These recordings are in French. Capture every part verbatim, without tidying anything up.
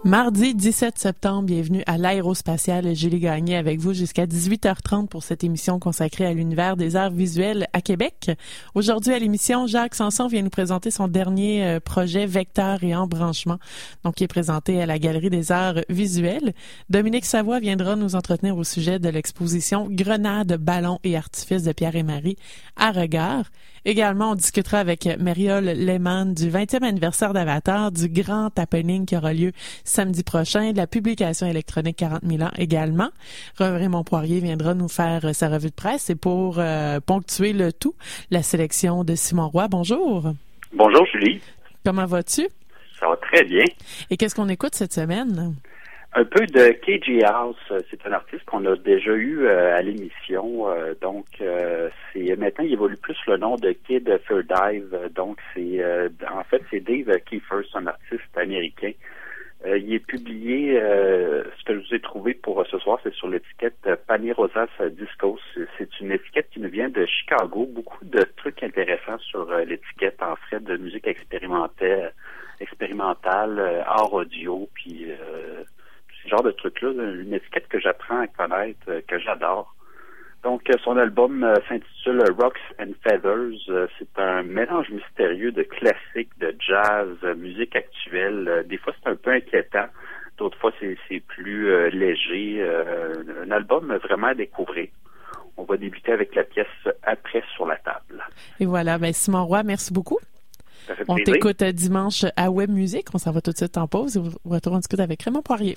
Mardi dix-sept septembre, bienvenue à l'Aérospatiale. Julie Gagné avec vous jusqu'à dix-huit heures trente pour cette émission consacrée à l'univers des arts visuels à Québec. Aujourd'hui à l'émission, Jacques Sanson vient nous présenter son dernier euh, projet Vecteur et Embranchement, donc qui est présenté à la Galerie des arts visuels. Dominique Savoie viendra nous entretenir au sujet de l'exposition Grenades, ballons et artifices de Pierre et Marie à Regard. Également, on discutera avec Mariole Lehmann du vingtième anniversaire d'Avatar, du grand happening qui aura lieu samedi prochain, de la publication électronique quarante mille ans également. Raymond Poirier viendra nous faire sa revue de presse et pour euh, ponctuer le tout, la sélection de Simon Roy. Bonjour. Bonjour Julie. Comment vas-tu? Ça va très bien. Et qu'est-ce qu'on écoute cette semaine? Un peu de K J House. C'est un artiste qu'on a déjà eu euh, à l'émission. Euh, donc, euh, c'est maintenant, il évolue plus le nom de Kid Thirdive. Donc, c'est euh, en fait, c'est Dave Kiefer, c'est un artiste américain. Euh, il est publié, euh, ce que je vous ai trouvé pour ce soir, c'est sur l'étiquette Panerosas Discos. C'est une étiquette qui nous vient de Chicago. Beaucoup de trucs intéressants sur euh, l'étiquette, en fait, de musique expérimentale, expérimentale, euh, art audio, puis euh, ce genre de trucs-là. Une étiquette que j'apprends à connaître, euh, que j'adore. Donc, euh, son album euh, s'intitule Rocks and Feathers. Euh, c'est un mélange mystérieux de classique, de jazz, euh, musique actuelle. Euh, des fois, c'est un peu inquiétant. D'autres fois, c'est, c'est plus euh, léger. Euh, un album vraiment à découvrir. On va débuter avec la pièce Après sur la table. Et voilà, ben Simon Roy, merci beaucoup. Ça fait on plaisir. t'écoute dimanche à Web Music. On s'en va tout de suite en pause et au retour, on discute avec Raymond Poirier.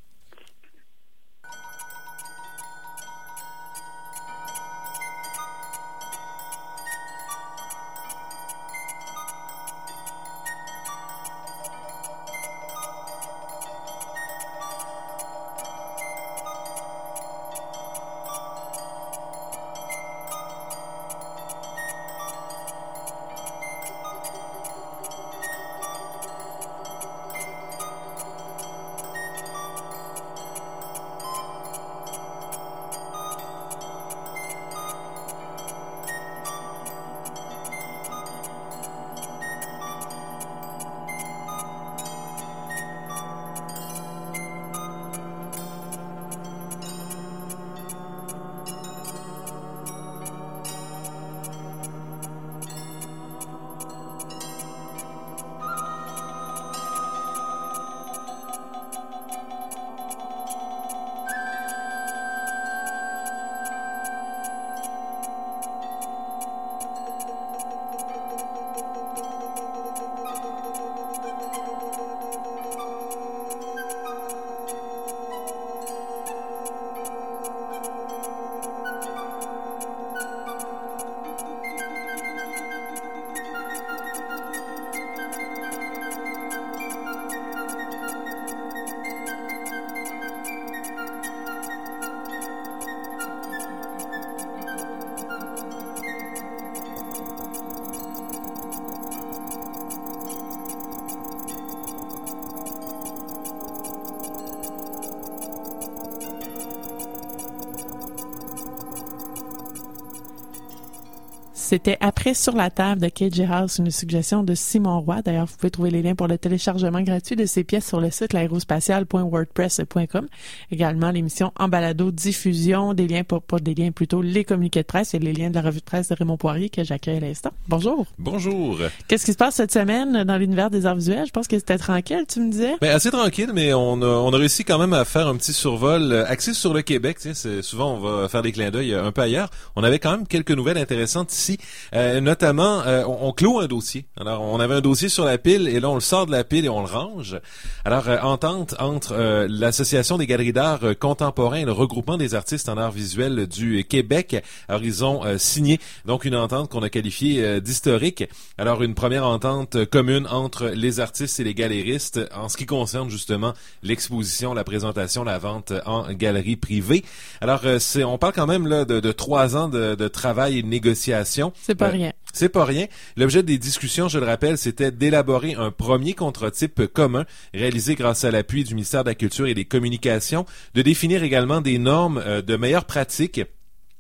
C'était Après sur la table de K J House, une suggestion de Simon Roy. D'ailleurs, vous pouvez trouver les liens pour le téléchargement gratuit de ces pièces sur le site l'aérospatiale point wordpress point com. Également, l'émission en balado diffusion, des liens, pas, pas des liens, plutôt les communiqués de presse et les liens de la revue de presse de Raymond Poirier que j'accueille à l'instant. Bonjour. Bonjour. Qu'est-ce qui se passe cette semaine dans l'univers des arts visuels? Je pense que c'était tranquille, tu me disais? Ben, assez tranquille, mais on a, on a réussi quand même à faire un petit survol axé sur le Québec. Tu sais, c'est, souvent, on va faire des clins d'œil un peu ailleurs. On avait quand même quelques nouvelles intéressantes ici. Euh, notamment, euh, on, on clôt un dossier. Alors, on avait un dossier sur la pile et là, on le sort de la pile et on le range. Alors, euh, entente entre euh, l'Association des galeries d'art euh, contemporains et le regroupement des artistes en art visuel du Québec. Alors, ils ont euh, signé donc une entente qu'on a qualifiée euh, d'historique. Alors, une première entente commune entre les artistes et les galéristes en ce qui concerne justement l'exposition, la présentation, la vente en galerie privée. Alors, euh, c'est, on parle quand même là de, de trois ans de, de travail et de négociation. C'est pas euh, rien. C'est pas rien. L'objet des discussions, je le rappelle, c'était d'élaborer un premier contre-type commun réalisé grâce à l'appui du ministère de la Culture et des Communications, de définir également des normes euh, de meilleures pratiques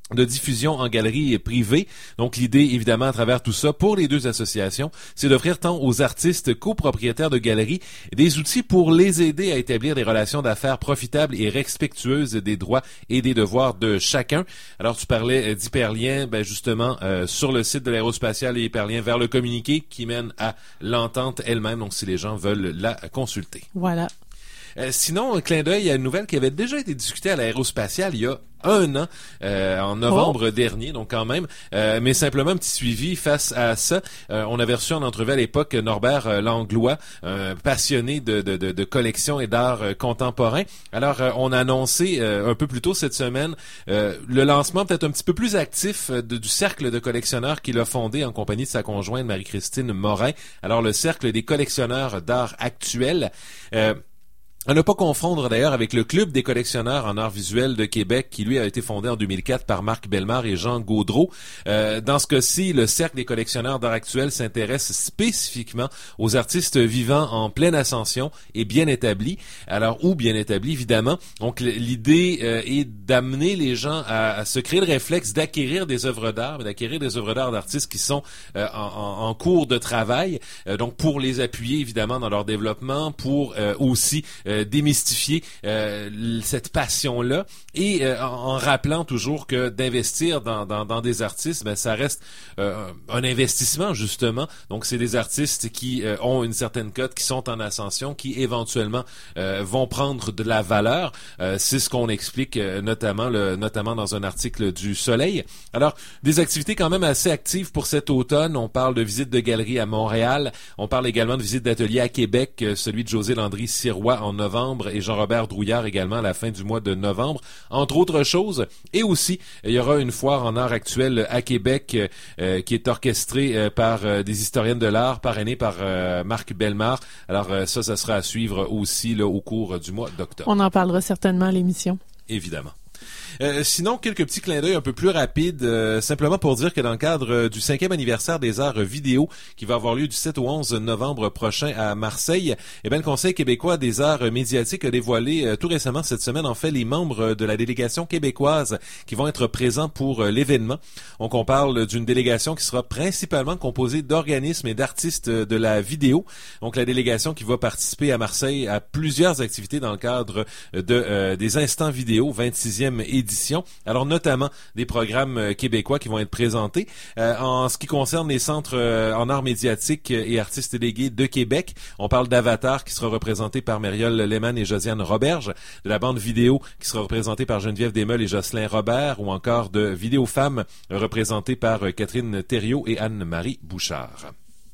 de diffusion en galerie privée. Donc l'idée, évidemment, à travers tout ça, pour les deux associations, c'est d'offrir tant aux artistes copropriétaires de galeries des outils pour les aider à établir des relations d'affaires profitables et respectueuses des droits et des devoirs de chacun. Alors tu parlais d'Hyperlien, ben justement, euh, sur le site de l'Aérospatiale et Hyperlien vers le communiqué qui mène à l'entente elle-même, donc si les gens veulent la consulter. Voilà. Euh, sinon, un clin d'œil à une nouvelle qui avait déjà été discutée à l'Aérospatiale il y a un an, euh, en novembre oh. dernier, donc quand même, euh, mais simplement un petit suivi face à ça. Euh, on avait reçu en entrevue à l'époque Norbert euh, Langlois, euh, passionné de, de, de, de collection et d'art euh, contemporain. Alors, euh, on a annoncé euh, un peu plus tôt cette semaine euh, le lancement peut-être un petit peu plus actif euh, de, du cercle de collectionneurs qu'il a fondé en compagnie de sa conjointe Marie-Christine Morin. Alors, le cercle des collectionneurs d'art actuel. Euh, À ne pas confondre d'ailleurs avec le Club des collectionneurs en art visuel de Québec qui lui a été fondé en deux mille quatre par Marc Bellemare et Jean Gaudreau. Euh, dans ce cas-ci, le Cercle des collectionneurs d'art actuel s'intéresse spécifiquement aux artistes vivant en pleine ascension et bien établis. Alors, ou bien établis, évidemment. Donc, l'idée euh, est d'amener les gens à, à se créer le réflexe d'acquérir des œuvres d'art, mais d'acquérir des œuvres d'art d'artistes qui sont euh, en, en cours de travail. Euh, donc, pour les appuyer, évidemment, dans leur développement, pour euh, aussi euh, démystifier euh, cette passion-là et euh, en, en rappelant toujours que d'investir dans, dans, dans des artistes, ben ça reste euh, un investissement justement. Donc c'est des artistes qui euh, ont une certaine cote, qui sont en ascension, qui éventuellement euh, vont prendre de la valeur. Euh, c'est ce qu'on explique euh, notamment le, notamment dans un article du Soleil. Alors des activités quand même assez actives pour cet automne. On parle de visites de galeries à Montréal. On parle également de visites d'ateliers à Québec, euh, celui de José Landry-Sirois en novembre et Jean-Robert Drouillard également à la fin du mois de novembre, entre autres choses. Et aussi, il y aura une foire en art actuel à Québec euh, qui est orchestrée euh, par euh, des historiennes de l'art, parrainée par euh, Marc Bellemare. Alors euh, ça, ça sera à suivre aussi là, au cours du mois d'octobre. On en parlera certainement à l'émission. Évidemment. Euh, sinon, quelques petits clins d'œil un peu plus rapides, euh, simplement pour dire que dans le cadre euh, du cinquième anniversaire des arts vidéo qui va avoir lieu du sept au onze novembre prochain à Marseille, eh bien, le Conseil québécois des arts médiatiques a dévoilé euh, tout récemment cette semaine, en fait, les membres de la délégation québécoise qui vont être présents pour euh, l'événement. Donc, on parle d'une délégation qui sera principalement composée d'organismes et d'artistes de la vidéo. Donc, la délégation qui va participer à Marseille à plusieurs activités dans le cadre de euh, des instants vidéo, vingt-sixième édition. Alors notamment des programmes euh, québécois qui vont être présentés. Euh, en ce qui concerne les centres euh, en arts médiatiques et artistes délégués de Québec, on parle d'Avatar qui sera représenté par Mériole Lehmann et Josiane Roberge, de la bande vidéo qui sera représentée par Geneviève Desmeules et Jocelyn Robert, ou encore de Vidéo Femmes représentée par euh, Catherine Thériault et Anne-Marie Bouchard.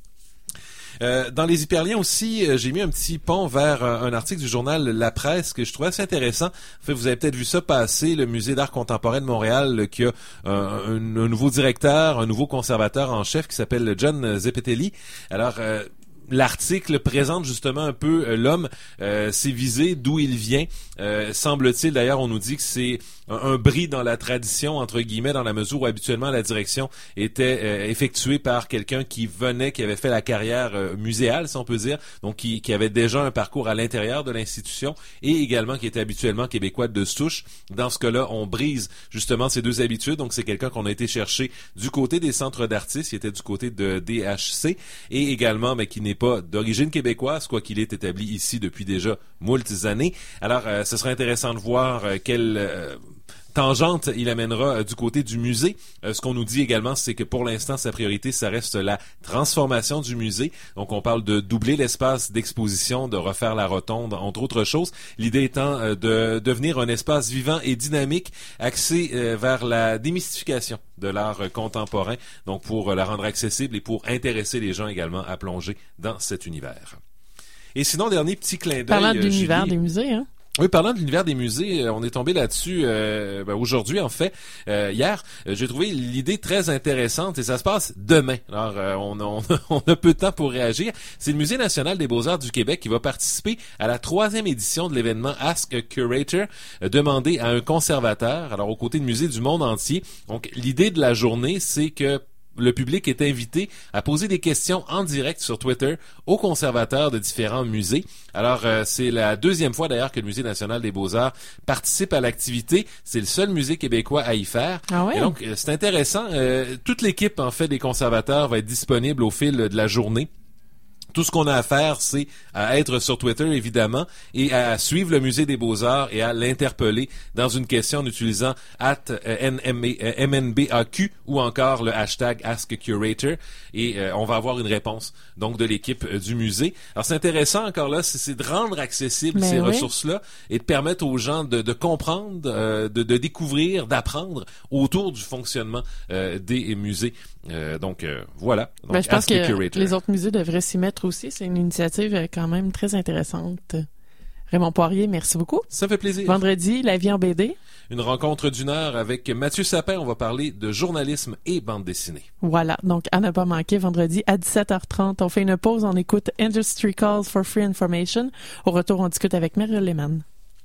Euh, dans les hyperliens aussi, euh, j'ai mis un petit pont vers euh, un article du journal La Presse que je trouvais assez intéressant. En fait, vous avez peut-être vu ça passer, le Musée d'art contemporain de Montréal euh, qui a euh, un, un nouveau directeur, un nouveau conservateur en chef qui s'appelle John Zepetelli. Alors, euh, l'article présente justement un peu euh, l'homme, euh, ses visées, d'où il vient. Euh, semble-t-il, d'ailleurs, on nous dit que c'est un, un bris dans la tradition, entre guillemets, dans la mesure où habituellement la direction était euh, effectuée par quelqu'un qui venait, qui avait fait la carrière euh, muséale, si on peut dire, donc qui, qui avait déjà un parcours à l'intérieur de l'institution et également qui était habituellement québécois de souche. Dans ce cas-là, on brise justement ces deux habitudes. Donc, c'est quelqu'un qu'on a été chercher du côté des centres d'artistes, qui était du côté de D H C, et également, mais qui n'est pas d'origine québécoise, quoi qu'il est établi ici depuis déjà moultes années. Alors, euh, ce sera intéressant de voir euh, quelle euh, tangente il amènera euh, du côté du musée. Euh, ce qu'on nous dit également, c'est que pour l'instant, sa priorité, ça reste la transformation du musée. Donc, on parle de doubler l'espace d'exposition, de refaire la rotonde, entre autres choses. L'idée étant euh, de devenir un espace vivant et dynamique, axé euh, vers la démystification de l'art contemporain, donc pour la rendre accessible et pour intéresser les gens également à plonger dans cet univers. Et sinon, dernier petit clin d'œil. Parlant de l'univers Julie, des musées, hein? Oui, parlant de l'univers des musées, on est tombé là-dessus euh, ben aujourd'hui, en fait, euh, hier. Euh, j'ai trouvé l'idée très intéressante et ça se passe demain. Alors, euh, on, on, on a peu de temps pour réagir. C'est le Musée national des beaux-arts du Québec qui va participer à la troisième édition de l'événement Ask a Curator, euh, demandé à un conservateur, alors aux côtés de musées du monde entier. Donc, l'idée de la journée, c'est que le public est invité à poser des questions en direct sur Twitter aux conservateurs de différents musées. Alors, euh, c'est la deuxième fois d'ailleurs que le Musée national des beaux-arts participe à l'activité. C'est le seul musée québécois à y faire. Ah ouais? Et donc, euh, c'est intéressant. Euh, toute l'équipe, en fait, des conservateurs va être disponible au fil de la journée. Tout ce qu'on a à faire, c'est à être sur Twitter, évidemment, et à suivre le Musée des Beaux-Arts et à l'interpeller dans une question en utilisant at M N B A Q ou encore le hashtag AskCurator. Et euh, on va avoir une réponse donc de l'équipe euh, du musée. Alors, c'est intéressant, encore là, c'est, c'est de rendre accessibles Mais ces oui. ressources-là et de permettre aux gens de, de comprendre, euh, de, de découvrir, d'apprendre autour du fonctionnement euh, des musées. Euh, donc, euh, voilà. Donc, Ben, je pense Ask que the Curator. les autres musées devraient s'y mettre aussi. C'est une initiative euh, quand même très intéressante. Raymond Poirier, merci beaucoup. Ça fait plaisir. Vendredi, La vie en B D. Une rencontre d'une heure avec Mathieu Sapin. On va parler de journalisme et bande dessinée. Voilà, donc à ne pas manquer, vendredi à dix-sept heures trente. On fait une pause, on écoute Industry Calls for Free Information. Au retour, on discute avec Mariole Lehmann.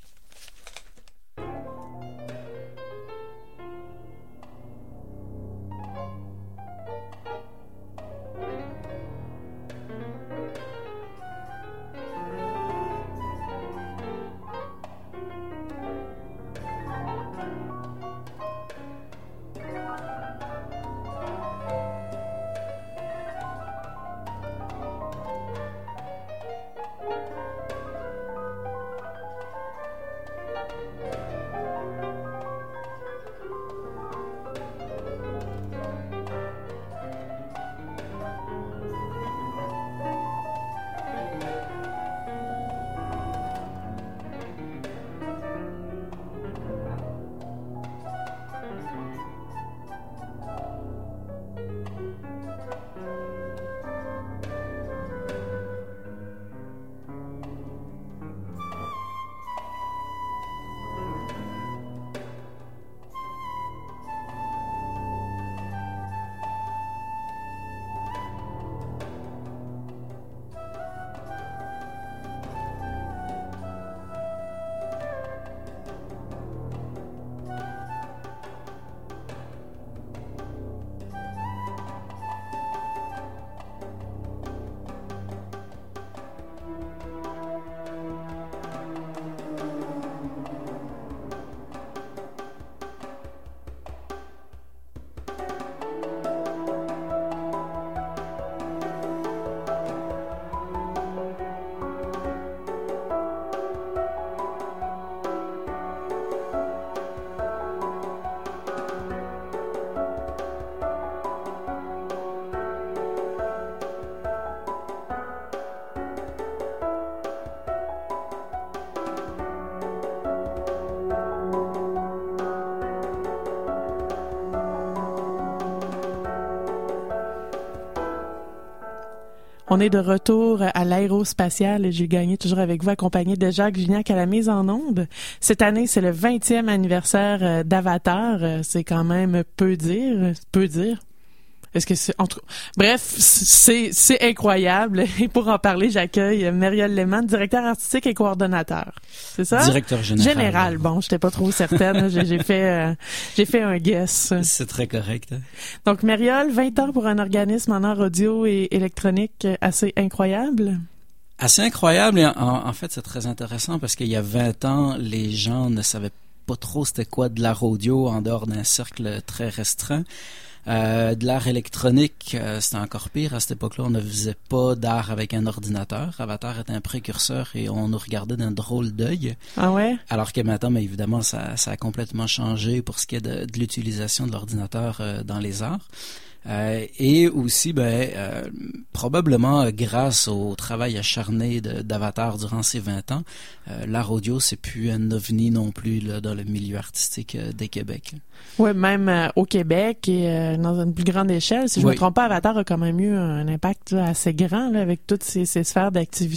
On est de retour à l'aérospatiale. J'ai gagné toujours avec vous, accompagné de Jacques Gignac à la mise en onde. Cette année, c'est le vingtième anniversaire d'Avatar. C'est quand même peu dire, peu dire. Est-ce que c'est entre... Bref, c'est c'est incroyable. Et pour en parler, j'accueille Mariole Lehmann, directeur artistique et coordonnateur. C'est ça? Directeur général. Général. Bon, j'étais pas trop certaine. j'ai, j'ai fait euh, j'ai fait un guess. C'est très correct. Donc Mariole, vingt ans pour un organisme en art audio et électronique assez incroyable. Assez incroyable. Et en, en fait, c'est très intéressant parce qu'il y a vingt ans, les gens ne savaient pas trop c'était quoi de l'art audio en dehors d'un cercle très restreint. Euh, de l'art électronique, euh, c'était encore pire. À cette époque-là, on ne faisait pas d'art avec un ordinateur. Avatar était un précurseur et on nous regardait d'un drôle d'œil. Ah ouais? Alors que maintenant, mais évidemment, ça, ça a complètement changé pour ce qui est de, de l'utilisation de l'ordinateur euh, dans les arts. Euh, et aussi, ben, euh, probablement euh, grâce au travail acharné de, d'Avatar durant ces vingt ans, euh, l'art audio, c'est plus un ovni non plus là, dans le milieu artistique euh, des Québec. Oui, même euh, au Québec et euh, dans une plus grande échelle. Si je ne oui. me trompe pas, Avatar a quand même eu un impact là, assez grand là, avec toutes ces, ces sphères d'activité.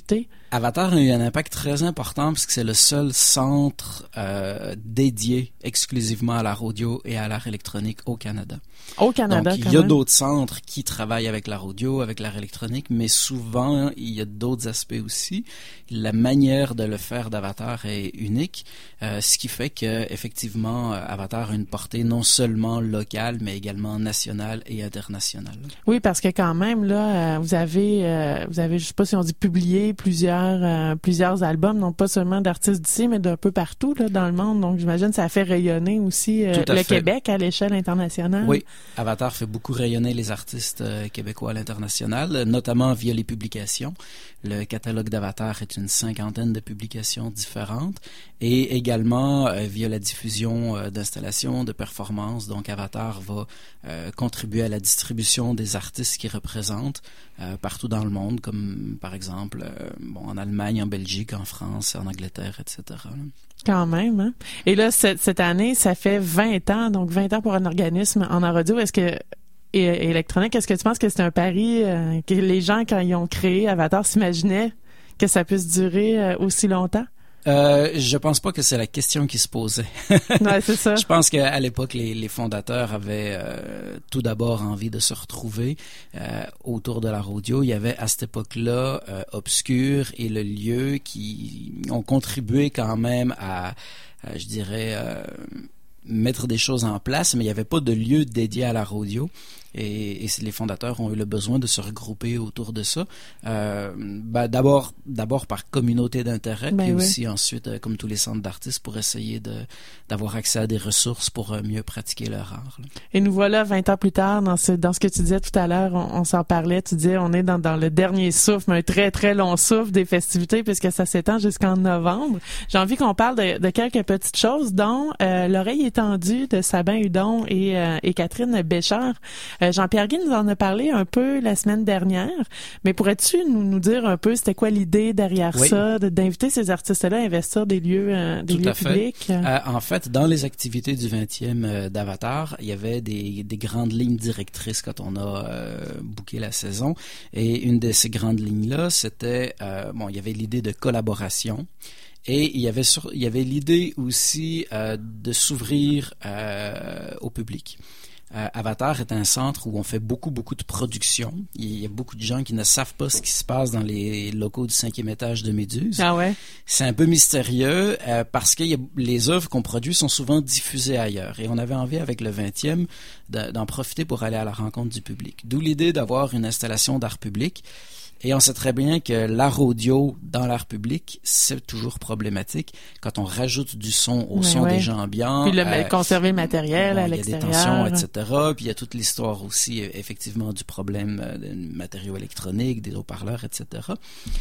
Avatar a eu un impact très important parce que c'est le seul centre euh, dédié exclusivement à l'art audio et à l'art électronique au Canada. Au Canada, Donc, quand il y a même. d'autres centres qui travaillent avec l'art audio, avec l'art électronique, mais souvent, il y a d'autres aspects aussi. La manière de le faire d'Avatar est unique, euh, ce qui fait que effectivement, Avatar a une portée non seulement locale, mais également nationale et internationale. Oui, parce que quand même, là, euh, vous avez, euh, vous avez, je sais pas si on dit publié plusieurs, euh, plusieurs albums, non pas seulement d'artistes d'ici, mais d'un peu partout, là, dans le monde. Donc, j'imagine que ça a fait rayonner aussi euh, le fait. Québec à l'échelle internationale. Oui, Avatar fait beaucoup rayonner les artistes euh, québécois à l'international, notamment via les publications. Le catalogue d'Avatar est une cinquantaine de publications différentes et également euh, via la diffusion euh, d'installations, de performances. Donc, Avatar va euh, contribuer à la distribution des artistes qu'il représente euh, partout dans le monde, comme par exemple euh, bon, en Allemagne, en Belgique, en France, en Angleterre, et cetera. Quand même, hein? Et là, cette, cette année, ça fait vingt ans, donc vingt ans pour un organisme en art audio. Est-ce que, et, et électronique, est-ce que tu penses que c'est un pari euh, que les gens, quand ils ont créé Avatar, s'imaginaient que ça puisse durer euh, aussi longtemps? Euh, je pense pas que c'est la question qui se posait. Ouais, c'est ça. Je pense qu'à l'époque, les, les fondateurs avaient euh, tout d'abord envie de se retrouver euh, autour de l'art audio. Il y avait à cette époque-là euh, Obscur et le lieu qui ont contribué quand même à, à je dirais, euh, mettre des choses en place, mais il n'y avait pas de lieu dédié à l'art audio. Et, et les fondateurs ont eu le besoin de se regrouper autour de ça. Euh, ben d'abord, d'abord par communauté d'intérêt, ben puis oui. aussi ensuite, euh, comme tous les centres d'artistes, pour essayer de d'avoir accès à des ressources pour euh, mieux pratiquer leur art. Là. Et nous voilà vingt ans plus tard dans ce dans ce que tu disais tout à l'heure. On, on s'en parlait. Tu disais on est dans dans le dernier souffle, un très très long souffle des festivités puisque ça s'étend jusqu'en novembre. J'ai envie qu'on parle de, de quelques petites choses, dont euh, l'oreille étendue de Sabin Hudon et euh, et Catherine Béchard. Euh, Jean-Pierre Guy nous en a parlé un peu la semaine dernière, mais pourrais-tu nous, nous dire un peu c'était quoi l'idée derrière oui. ça, de, d'inviter ces artistes-là à investir des lieux, euh, des Tout lieux à fait. publics? Euh, en fait, dans les activités du vingtième euh, d'Avatar, il y avait des, des grandes lignes directrices quand on a euh, booké la saison, et une de ces grandes lignes-là, c'était, euh, bon, il y avait l'idée de collaboration. Et il y avait sur, il y avait l'idée aussi euh, de s'ouvrir euh, au public. Euh, Avatar est un centre où on fait beaucoup, beaucoup de production. Il y a beaucoup de gens qui ne savent pas ce qui se passe dans les locaux du cinquième étage de Méduse. Ah ouais? C'est un peu mystérieux euh, parce que y a, les œuvres qu'on produit sont souvent diffusées ailleurs. Et on avait envie, avec le vingtième, de, d'en profiter pour aller à la rencontre du public. D'où l'idée d'avoir une installation d'art public. Et on sait très bien que l'art audio dans l'art public, c'est toujours problématique quand on rajoute du son au Mais son ouais. des gens ambiants. Puis le, euh, conserver le matériel bon, à il y a l'extérieur. des tensions, et cetera. Puis il y a toute l'histoire aussi, effectivement, du problème de matériaux électroniques, des haut-parleurs, et cetera.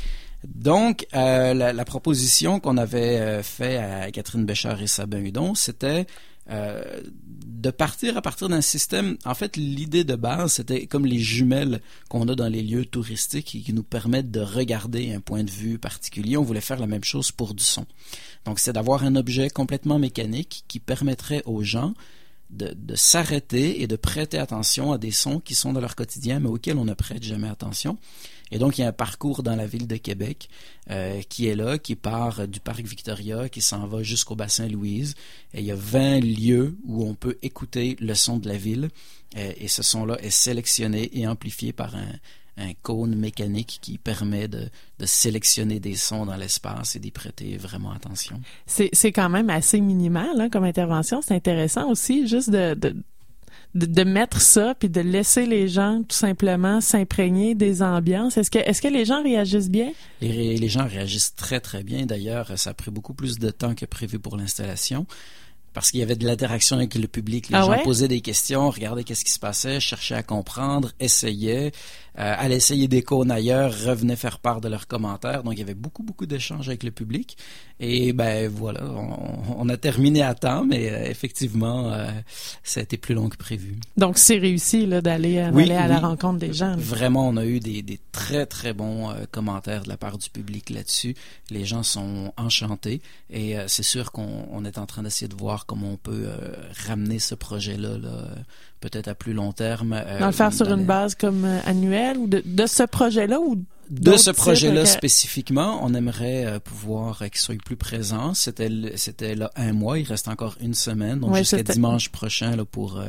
Donc, euh, la, la proposition qu'on avait euh, fait à Catherine Béchard et Sabin Hudon, c'était Euh, de partir à partir d'un système. En fait, l'idée de base, c'était comme les jumelles qu'on a dans les lieux touristiques et qui nous permettent de regarder un point de vue particulier. On voulait faire la même chose pour du son. Donc, c'est d'avoir un objet complètement mécanique qui permettrait aux gens de, de s'arrêter et de prêter attention à des sons qui sont dans leur quotidien, mais auxquels on ne prête jamais attention. Et donc, il y a un parcours dans la ville de Québec euh, qui est là, qui part du parc Victoria, qui s'en va jusqu'au bassin Louise. Et il y a vingt lieux où on peut écouter le son de la ville. Euh, et ce son-là est sélectionné et amplifié par un, un cône mécanique qui permet de, de sélectionner des sons dans l'espace et d'y prêter vraiment attention. C'est, c'est quand même assez minimal hein, comme intervention. C'est intéressant aussi juste de... de... De, de mettre ça puis de laisser les gens tout simplement s'imprégner des ambiances. Est-ce que est-ce que les gens réagissent bien? Les, les gens réagissent très très bien. D'ailleurs, ça a pris beaucoup plus de temps que prévu pour l'installation parce qu'il y avait de l'interaction avec le public. Les ah gens ouais? posaient des questions, regardaient qu'est-ce qui se passait, cherchaient à comprendre, essayaient, euh, allaient essayer des cônes ailleurs, revenaient faire part de leurs commentaires. Donc, il y avait beaucoup, beaucoup d'échanges avec le public. Et ben voilà, on, on a terminé à temps, mais euh, effectivement, euh, ça a été plus long que prévu. Donc, c'est réussi là, d'aller, euh, oui, d'aller à oui. la rencontre des gens. Là. Vraiment, on a eu des, des très, très bons euh, commentaires de la part du public là-dessus. Les gens sont enchantés et euh, c'est sûr qu'on on est en train d'essayer de voir comment on peut euh, ramener ce projet-là là, peut-être à plus long terme. Euh, dans le faire sur dans une les... base comme euh, annuelle ou de, de ce projet-là ou De ce titres projet-là que... spécifiquement, on aimerait euh, pouvoir euh, qu'il soit plus présent. C'était c'était là un mois, il reste encore une semaine, donc ouais, jusqu'à c'était... dimanche prochain là pour euh,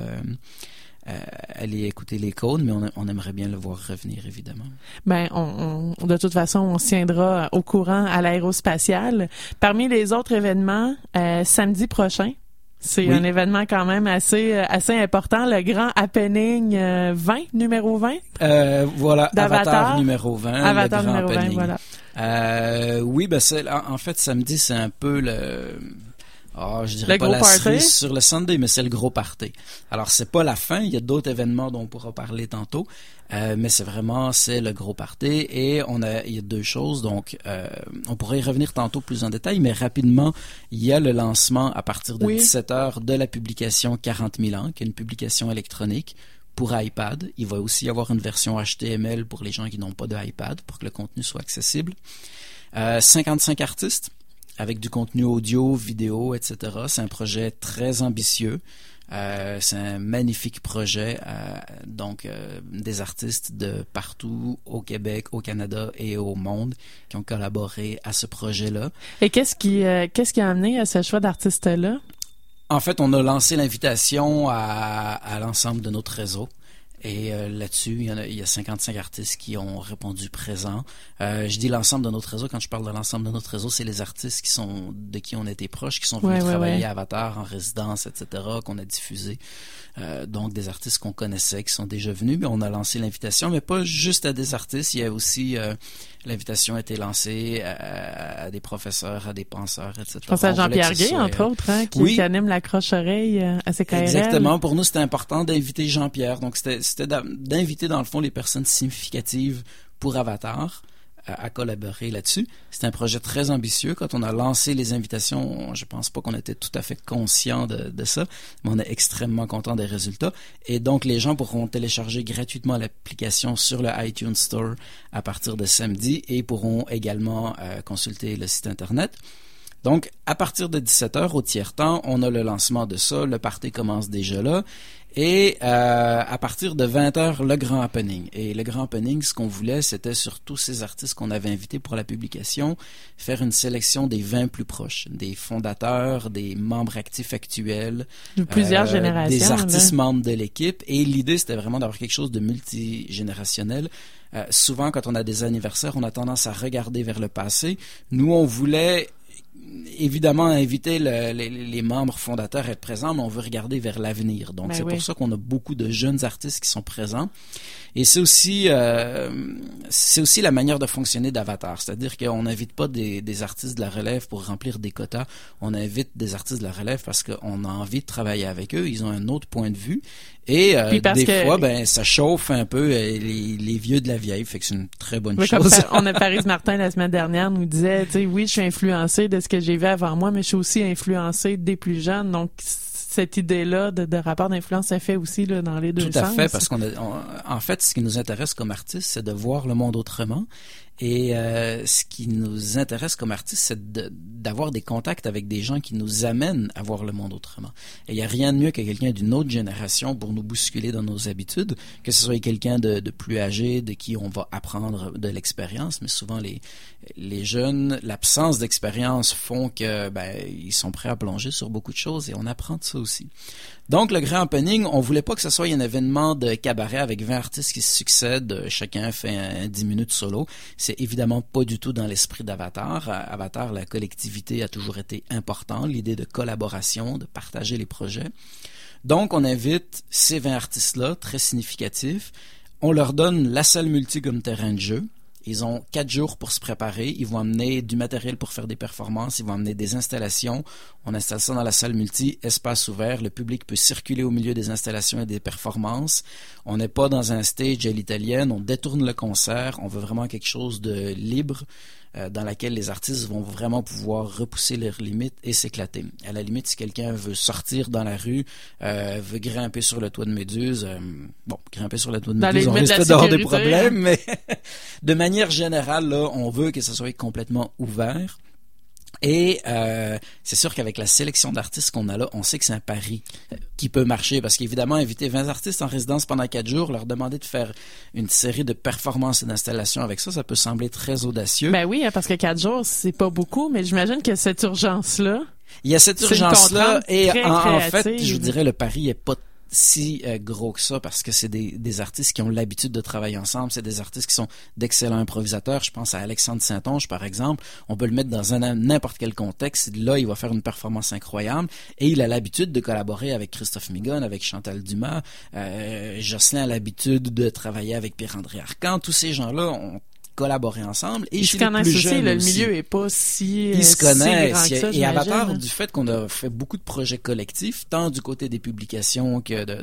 euh, aller écouter les codes, mais on, on aimerait bien le voir revenir évidemment. Ben, on, on de toute façon, on se tiendra au courant à l'aérospatiale. Parmi les autres événements, euh, samedi prochain. C'est oui. un événement quand même assez assez important, le grand happening euh, vingt, numéro vingt. Euh, voilà, d'Avatar. Avatar numéro vingt, Avatar le grand numéro happening. vingt, voilà. Euh, oui, ben c'est en, en fait samedi c'est un peu le oh, je dirais le pas gros la party cerise sur le Sunday, mais c'est le gros party. Alors c'est pas la fin, il y a d'autres événements dont on pourra parler tantôt. Euh, mais c'est vraiment, c'est le gros party et on a, il y a deux choses, donc euh, on pourrait y revenir tantôt plus en détail, mais rapidement, il y a le lancement à partir de oui. dix-sept heures de la publication quarante mille ans, qui est une publication électronique pour iPad. Il va aussi y avoir une version H T M L pour les gens qui n'ont pas de iPad, pour que le contenu soit accessible. Euh, cinquante-cinq artistes avec du contenu audio, vidéo, et cetera. C'est un projet très ambitieux. Euh, c'est un magnifique projet, euh, donc euh, des artistes de partout au Québec, au Canada et au monde qui ont collaboré à ce projet-là. Et qu'est-ce qui, euh, qu'est-ce qui a amené à ce choix d'artistes-là? En fait, on a lancé l'invitation à, à l'ensemble de notre réseau. Et euh, là-dessus, il y, en a, il y a cinquante-cinq artistes qui ont répondu présent. Euh, je dis l'ensemble de notre réseau. Quand je parle de l'ensemble de notre réseau, c'est les artistes qui sont de qui on était proches, qui sont venus ouais, travailler ouais, ouais. à Avatar en résidence, et cetera, qu'on a diffusé. Euh, donc des artistes qu'on connaissait, qui sont déjà venus. Mais on a lancé l'invitation, mais pas juste à des artistes. Il y a aussi euh, l'invitation a été lancée à, à des professeurs, à des penseurs, et cetera. Je pense à Jean-Pierre Gay, soit... entre autres, hein, qui, oui. qui anime la croche-oreille à C K R L. Exactement. Pour nous, c'était important d'inviter Jean-Pierre. Donc c'était c'était d'inviter dans le fond les personnes significatives pour Avatar à, à collaborer là-dessus. C'est un projet très ambitieux. Quand on a lancé les invitations, je pense pas qu'on était tout à fait conscient de, de ça, mais on est extrêmement content des résultats. Et donc les gens pourront télécharger gratuitement l'application sur le iTunes Store à partir de samedi et pourront également euh, consulter le site internet. Donc, à partir de dix-sept heures, au tiers-temps, on a le lancement de ça. Le party commence déjà là. Et euh, à partir de vingt heures, le grand happening. Et le grand happening, ce qu'on voulait, c'était sur tous ces artistes qu'on avait invités pour la publication, faire une sélection des vingt plus proches, des fondateurs, des membres actifs actuels, de plusieurs euh, générations, des artistes là. membres de l'équipe. Et l'idée, c'était vraiment d'avoir quelque chose de multigénérationnel. Euh, souvent, quand on a des anniversaires, on a tendance à regarder vers le passé. Nous, on voulait évidemment inviter le, les, les membres fondateurs à être présents, mais on veut regarder vers l'avenir. Donc, ben c'est oui. pour ça qu'on a beaucoup de jeunes artistes qui sont présents. Et c'est aussi euh, c'est aussi la manière de fonctionner d'Avatar. C'est-à-dire qu'on n'invite pas des, des artistes de la relève pour remplir des quotas. On invite des artistes de la relève parce qu'on a envie de travailler avec eux. Ils ont un autre point de vue. Et euh, des que... fois, ben ça chauffe un peu les, les vieux de la vieille. Fait que c'est une très bonne oui, chose. Comme on a Paris Martin la semaine dernière nous disait, tu sais, oui, je suis influencé de ce que j'ai vu avant moi, mais je suis aussi influencé des plus jeunes. Donc cette idée-là de, de rapport d'influence, ça fait aussi là, dans les deux sens. Tout à fait, parce qu'on a, on, en fait, ce qui nous intéresse comme artistes, c'est de voir le monde autrement. Et euh, ce qui nous intéresse comme artistes, c'est de, d'avoir des contacts avec des gens qui nous amènent à voir le monde autrement. Et il n'y a rien de mieux que quelqu'un d'une autre génération pour nous bousculer dans nos habitudes, que ce soit quelqu'un de, de plus âgé, de qui on va apprendre de l'expérience. Mais souvent, les, les jeunes, l'absence d'expérience font que ben ils sont prêts à plonger sur beaucoup de choses et on apprend de ça aussi. Donc, le grand happening, on voulait pas que ce soit un événement de cabaret avec vingt artistes qui se succèdent, chacun fait un dix minutes solo. C'est évidemment pas du tout dans l'esprit d'Avatar. Avatar, la collectivité a toujours été importante, l'idée de collaboration, de partager les projets. Donc, on invite ces vingt artistes-là, très significatifs. On leur donne la salle multi comme terrain de jeu. Ils ont quatre jours pour se préparer. Ils vont amener du matériel pour faire des performances. Ils vont amener des installations. On installe ça dans la salle multi, espace ouvert. Le public peut circuler au milieu des installations et des performances. On n'est pas dans un stage à l'italienne. On détourne le concert. On veut vraiment quelque chose de libre, euh, dans laquelle les artistes vont vraiment pouvoir repousser leurs limites et s'éclater. À la limite, si quelqu'un veut sortir dans la rue, euh, veut grimper sur le toit de Méduse, euh, bon, grimper sur le toit de Méduse, on risque d'avoir des problèmes, mais de manière générale, là, on veut que ça soit complètement ouvert. Et euh, c'est sûr qu'avec la sélection d'artistes qu'on a là, on sait que c'est un pari qui peut marcher parce qu'évidemment, inviter vingt artistes en résidence pendant quatre jours, leur demander de faire une série de performances et d'installations avec ça, ça peut sembler très audacieux. Ben oui, parce que quatre jours, c'est pas beaucoup, mais j'imagine que cette urgence-là... Il y a cette urgence-là et très en, en créative. fait, je vous dirais, le pari est pas si euh, gros que ça parce que c'est des, des artistes qui ont l'habitude de travailler ensemble, c'est des artistes qui sont d'excellents improvisateurs. Je pense à Alexandre Saint-Onge par exemple, on peut le mettre dans un n'importe quel contexte, là il va faire une performance incroyable et il a l'habitude de collaborer avec Christophe Migon, avec Chantal Dumas, euh, Jocelyn a l'habitude de travailler avec Pierre-André Arcan, tous ces gens-là ont collaborer ensemble. Et ils se connaissent aussi, aussi, le milieu est pas si Ils se connaissent. Si ça, et Avatar, du fait qu'on a fait beaucoup de projets collectifs, tant du côté des publications que de,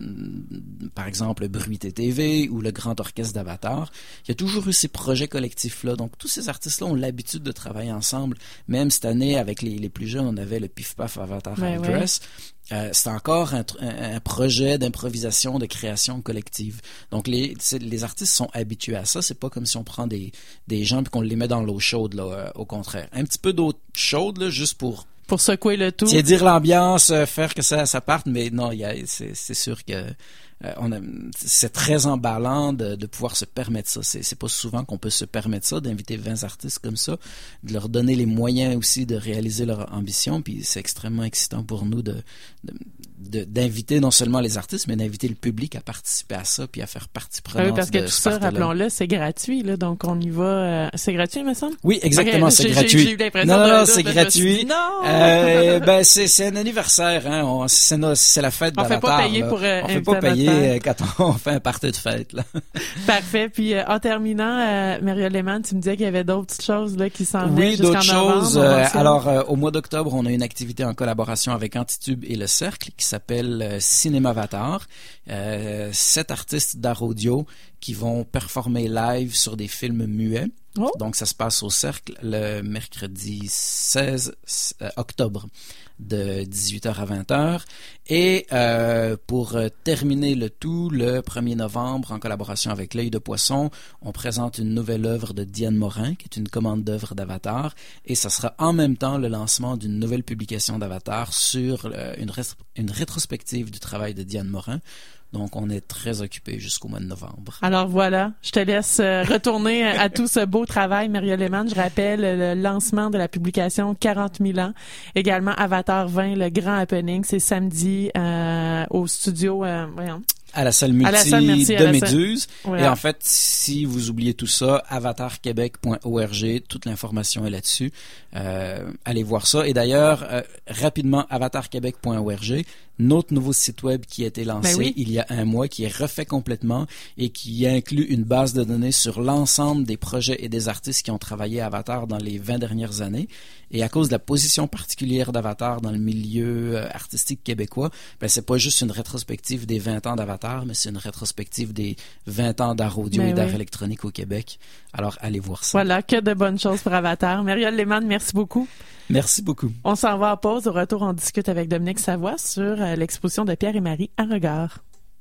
par exemple, Bruit T V ou le Grand Orchestre d'Avatar, il y a toujours eu ces projets collectifs-là. Donc, tous ces artistes-là ont l'habitude de travailler ensemble. Même cette année, avec les, les plus jeunes, on avait le Pif Paf Avatar ben Dress. Ouais. Euh, c'est encore un, un, un projet d'improvisation, de création collective. Donc les, les artistes sont habitués à ça. C'est pas comme si on prend des, des gens puis qu'on les met dans l'eau chaude, là. Euh, au contraire, un petit peu d'eau chaude là, juste pour pour secouer le tout. C'est dire l'ambiance, euh, faire que ça ça parte. Mais non, il y a, c'est, c'est sûr que euh, on a, c'est très emballant de, de pouvoir se permettre ça. C'est, c'est pas souvent qu'on peut se permettre ça, d'inviter vingt artistes comme ça, de leur donner les moyens aussi de réaliser leur ambition. Puis c'est extrêmement excitant pour nous de, de, de d'inviter non seulement les artistes, mais d'inviter le public à participer à ça puis à faire partie prenante. Ah oui, parce que de tout ce ça, rappelons-le, c'est gratuit, là. Donc on y va. Euh, c'est gratuit, il me semble. Oui, exactement, okay, c'est j'ai, gratuit. J'ai eu l'impression non, non, non, non, c'est gratuit. Dit, non. Euh, ben c'est c'est un anniversaire, hein. On, c'est, c'est la fête d'Avatar. On fait pas payer là. pour. Euh, on fait pas payer quand on fait un party de fête, là. Parfait. Puis euh, en terminant, euh, Mariole Lehmann, tu me disais qu'il y avait d'autres petites choses là qui s'en venaient oui, d'autres choses. Novembre, euh, alors euh, au mois d'octobre, on a une activité en collaboration avec Antitube et le Cercle qui s'appelle euh, Cinémavatar. Euh, sept artistes d'art audio qui vont performer live sur des films muets. Oh. Donc, ça se passe au Cercle le mercredi seize octobre de dix-huit heures à vingt heures. Et euh, pour terminer le tout, le premier novembre, en collaboration avec L'Œil de Poisson, on présente une nouvelle œuvre de Diane Morin, qui est une commande d'œuvre d'Avatar. Et ça sera en même temps le lancement d'une nouvelle publication d'Avatar sur euh, une, ré- une rétrospective du travail de Diane Morin. Donc, on est très occupé jusqu'au mois de novembre. Alors voilà, je te laisse retourner à tout ce beau travail, Mariole Lehmann. Je rappelle le lancement de la publication quarante mille ans. Également, Avatar vingt, le grand happening. C'est samedi euh, au studio... Euh, voyons. À la salle multi la salle, merci, de salle... Méduse. Voilà. Et en fait, si vous oubliez tout ça, avatar québec point org, toute l'information est là-dessus. Euh, allez voir ça. Et d'ailleurs, euh, rapidement, avatar québec point org, notre nouveau site web qui a été lancé ben oui. il y a un mois, qui est refait complètement et qui inclut une base de données sur l'ensemble des projets et des artistes qui ont travaillé à Avatar dans les vingt dernières années. Et à cause de la position particulière d'Avatar dans le milieu euh, artistique québécois, ben c'est pas juste une rétrospective des vingt ans d'Avatar, mais c'est une rétrospective des vingt ans d'art audio ben et d'art oui. électronique au Québec. Alors, allez voir ça. Voilà, que de bonnes choses pour Avatar. Mariole Lehmann, merci beaucoup. Merci beaucoup. On s'en va en pause. Au retour, on discute avec Dominique Savoie sur euh, l'exposition de Pierre et Marie à Regard.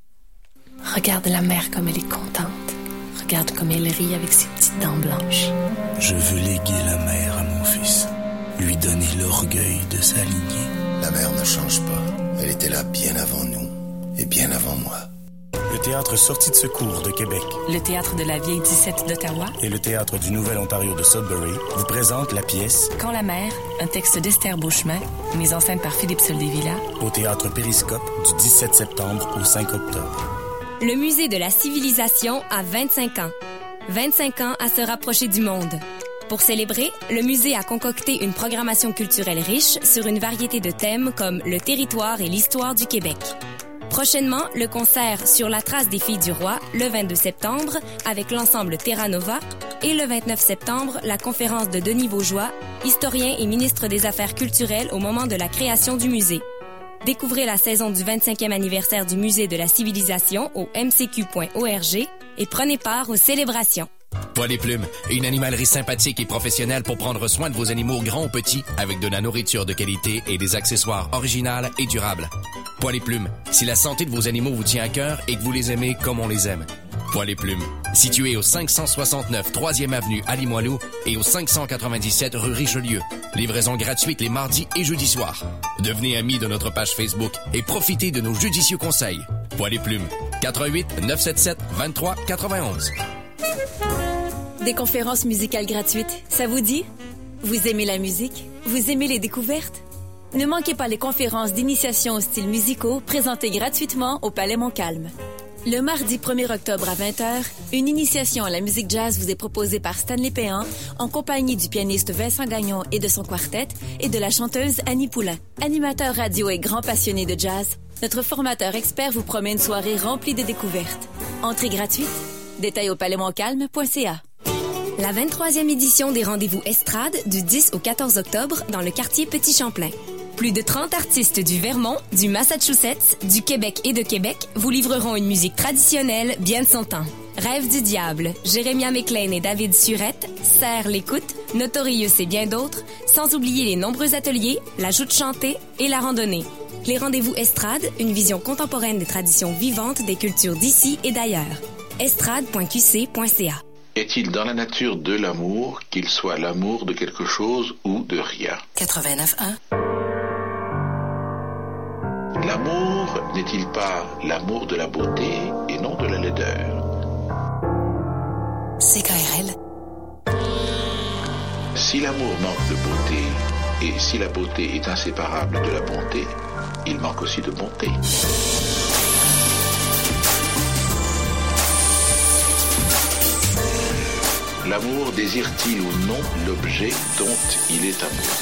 Regarde la mer comme elle est contente. Regarde comme elle rit avec ses petites dents blanches. Je veux léguer la mer à mon fils. Lui donner l'orgueil de sa lignée. La mer ne change pas. Elle était là bien avant nous et bien avant moi. Le Théâtre Sortie de secours de Québec, le Théâtre de la Vieille dix-sept d'Ottawa et le Théâtre du Nouvel-Ontario de Sudbury vous présentent la pièce Quand la mer, un texte d'Esther Beauchemin, mise en scène par Philippe Soldevilla, au Théâtre Périscope du dix-sept septembre au cinq octobre. Le Musée de la Civilisation a vingt-cinq ans. vingt-cinq ans à se rapprocher du monde. Pour célébrer, le musée a concocté une programmation culturelle riche sur une variété de thèmes comme le territoire et l'histoire du Québec. Prochainement, le concert Sur la trace des filles du roi, le vingt-deux septembre, avec l'ensemble Terra Nova, et le vingt-neuf septembre, la conférence de Denis Vaugeois, historien et ministre des Affaires culturelles au moment de la création du musée. Découvrez la saison du vingt-cinquième anniversaire du Musée de la Civilisation au m c q point org et prenez part aux célébrations. Poil et Plumes, une animalerie sympathique et professionnelle pour prendre soin de vos animaux grands ou petits avec de la nourriture de qualité et des accessoires originaux et durables. Poil et Plumes, si la santé de vos animaux vous tient à cœur et que vous les aimez comme on les aime. Poil et Plumes, situé au cinq cent soixante-neuf troisième avenue à Limoilou, et au cinq cent quatre-vingt-dix-sept rue Richelieu. Livraison gratuite les mardis et jeudis soirs. Devenez ami de notre page Facebook et profitez de nos judicieux conseils. Poil et plumes, quatre un huit neuf sept sept deux trois neuf un. Des conférences musicales gratuites, ça vous dit? Vous aimez la musique? Vous aimez les découvertes? Ne manquez pas les conférences d'initiation aux styles musicaux présentées gratuitement au Palais Montcalm. Le mardi premier octobre à vingt heures, une initiation à la musique jazz vous est proposée par Stanley Péan en compagnie du pianiste Vincent Gagnon et de son quartet et de la chanteuse Annie Poulain. Animateur radio et grand passionné de jazz, notre formateur expert vous promet une soirée remplie de découvertes. Entrée gratuite. Détails au palais montcalm point c a. La vingt-troisième édition des Rendez-vous Estrade du dix au quatorze octobre dans le quartier Petit-Champlain. Plus de trente artistes du Vermont, du Massachusetts, du Québec et de Québec vous livreront une musique traditionnelle bien de son temps. Rêve du diable, Jérémia McLean et David Surette, Serre l'écoute, Notorious et bien d'autres, sans oublier les nombreux ateliers, la joute chantée et la randonnée. Les Rendez-vous Estrade, une vision contemporaine des traditions vivantes des cultures d'ici et d'ailleurs. estrade point q c point c a. Est-il dans la nature de l'amour qu'il soit l'amour de quelque chose ou de rien? quatre-vingt-neuf un. L'amour n'est-il pas l'amour de la beauté et non de la laideur? C K R L. Si l'amour manque de beauté et si la beauté est inséparable de la bonté, il manque aussi de bonté. L'amour désire-t-il ou non l'objet dont il est amoureux?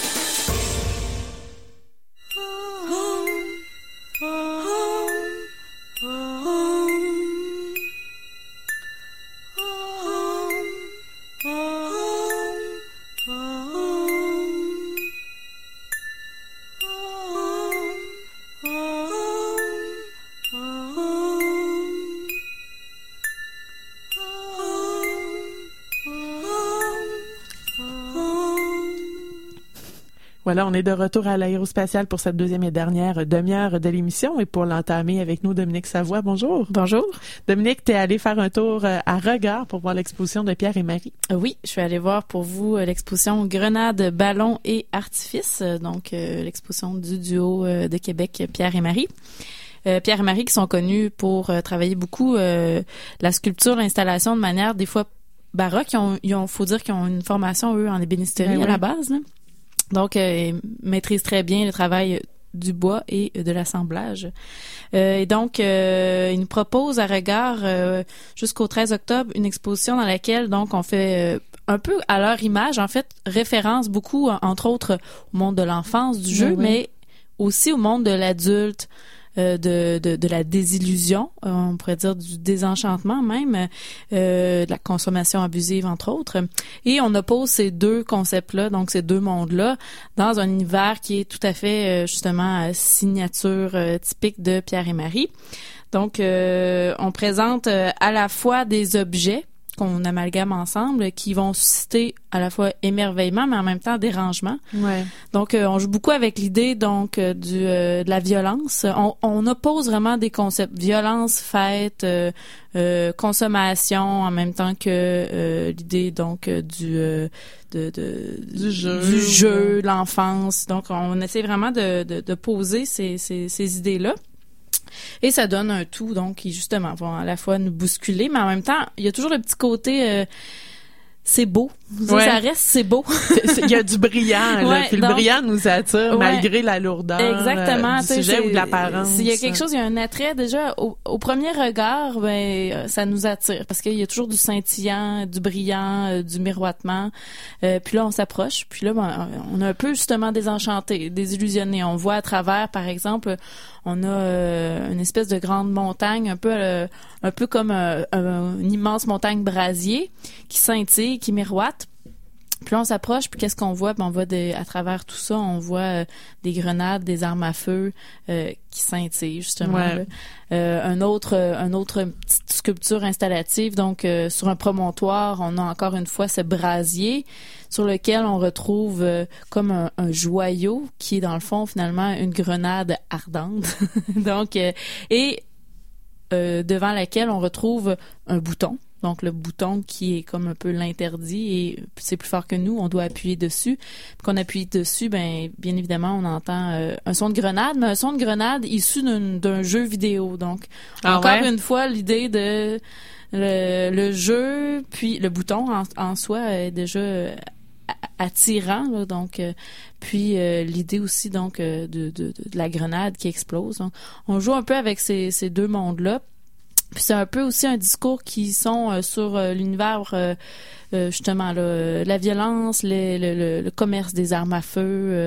Voilà, on est de retour à l'aérospatiale pour cette deuxième et dernière demi-heure de l'émission. Et pour l'entamer avec nous, Dominique Savoie, bonjour. Bonjour. Dominique, t'es allée faire un tour à Regard pour voir l'exposition de Pierre et Marie. Oui, je suis allée voir pour vous l'exposition Grenades, ballons et artifices, donc euh, l'exposition du duo euh, de Québec, Pierre et Marie. Euh, Pierre et Marie qui sont connus pour euh, travailler beaucoup euh, la sculpture, l'installation de manière des fois baroque. Ils ont, ils ont, faut dire qu'ils ont une formation, eux, en ébénisterie oui, à la oui. base, là. Donc, euh, ils maîtrisent très bien le travail du bois et de l'assemblage. Euh, et donc, euh, ils nous proposent à Regard euh, jusqu'au treize octobre une exposition dans laquelle donc on fait euh, un peu à leur image, en fait, référence beaucoup, entre autres, au monde de l'enfance, du jeu, oui, oui. mais aussi au monde de l'adulte, euh, de, de, de la désillusion, euh, on pourrait dire du désenchantement même, euh, de la consommation abusive, entre autres. Et on oppose ces deux concepts-là, donc ces deux mondes-là, dans un univers qui est tout à fait, euh, justement, signature euh, typique de Pierre et Marie. Donc, euh, on présente euh, à la fois des objets qu'on amalgame ensemble, qui vont susciter à la fois émerveillement, mais en même temps dérangement. Ouais. Donc, euh, on joue beaucoup avec l'idée donc euh, du euh, de la violence. On, on oppose vraiment des concepts violence, fête, euh, euh, consommation, en même temps que euh, l'idée donc euh, du euh, de, de du jeu, du jeu, l'enfance. Donc, on essaie vraiment de de, de poser ces ces, ces idées-là. Et ça donne un tout, donc, qui, justement, vont à la fois nous bousculer, mais en même temps, il y a toujours le petit côté... Euh, c'est beau. Ouais. Ça reste, c'est beau. Il y a du brillant, là. Ouais, Puis le donc, brillant nous attire, ouais, malgré la lourdeur exactement, euh, du sujet ou de l'apparence. Il y a quelque chose, il y a un attrait. Déjà, au, au premier regard, ben, ça nous attire parce qu'il y a toujours du scintillant, du brillant, euh, du miroitement. Euh, puis là, on s'approche. Puis là, ben, on a un peu, justement, désenchanté, désillusionné. On voit à travers, par exemple, on a euh, une espèce de grande montagne, un peu, euh, un peu comme euh, un, une immense montagne brasier qui scintille, qui miroite. Puis là, on s'approche, puis qu'est-ce qu'on voit? Ben, on voit des, à travers tout ça, on voit euh, des grenades, des armes à feu euh, qui scintillent, justement. Ouais. Là. Euh, un autre, un autre petite sculpture installative, donc euh, sur un promontoire, on a encore une fois ce brasier sur lequel on retrouve euh, comme un, un joyau qui est dans le fond finalement une grenade ardente. donc euh, et euh, devant laquelle on retrouve un bouton. donc le bouton qui est comme un peu l'interdit et c'est plus fort que nous, on doit appuyer dessus. Puis qu'on appuie dessus, ben bien évidemment, on entend euh, un son de grenade, mais un son de grenade issu d'un, d'un jeu vidéo. Donc, ah encore ouais? une fois, l'idée de le, le jeu, puis le bouton en, en soi est déjà euh, attirant, là, donc euh, puis euh, l'idée aussi donc euh, de, de, de, de la grenade qui explose. Donc, on joue un peu avec ces, ces deux mondes-là. Puis c'est un peu aussi un discours qui sont euh, sur euh, l'univers euh, euh, justement là, euh, la violence, le, le, le commerce des armes à feu, euh,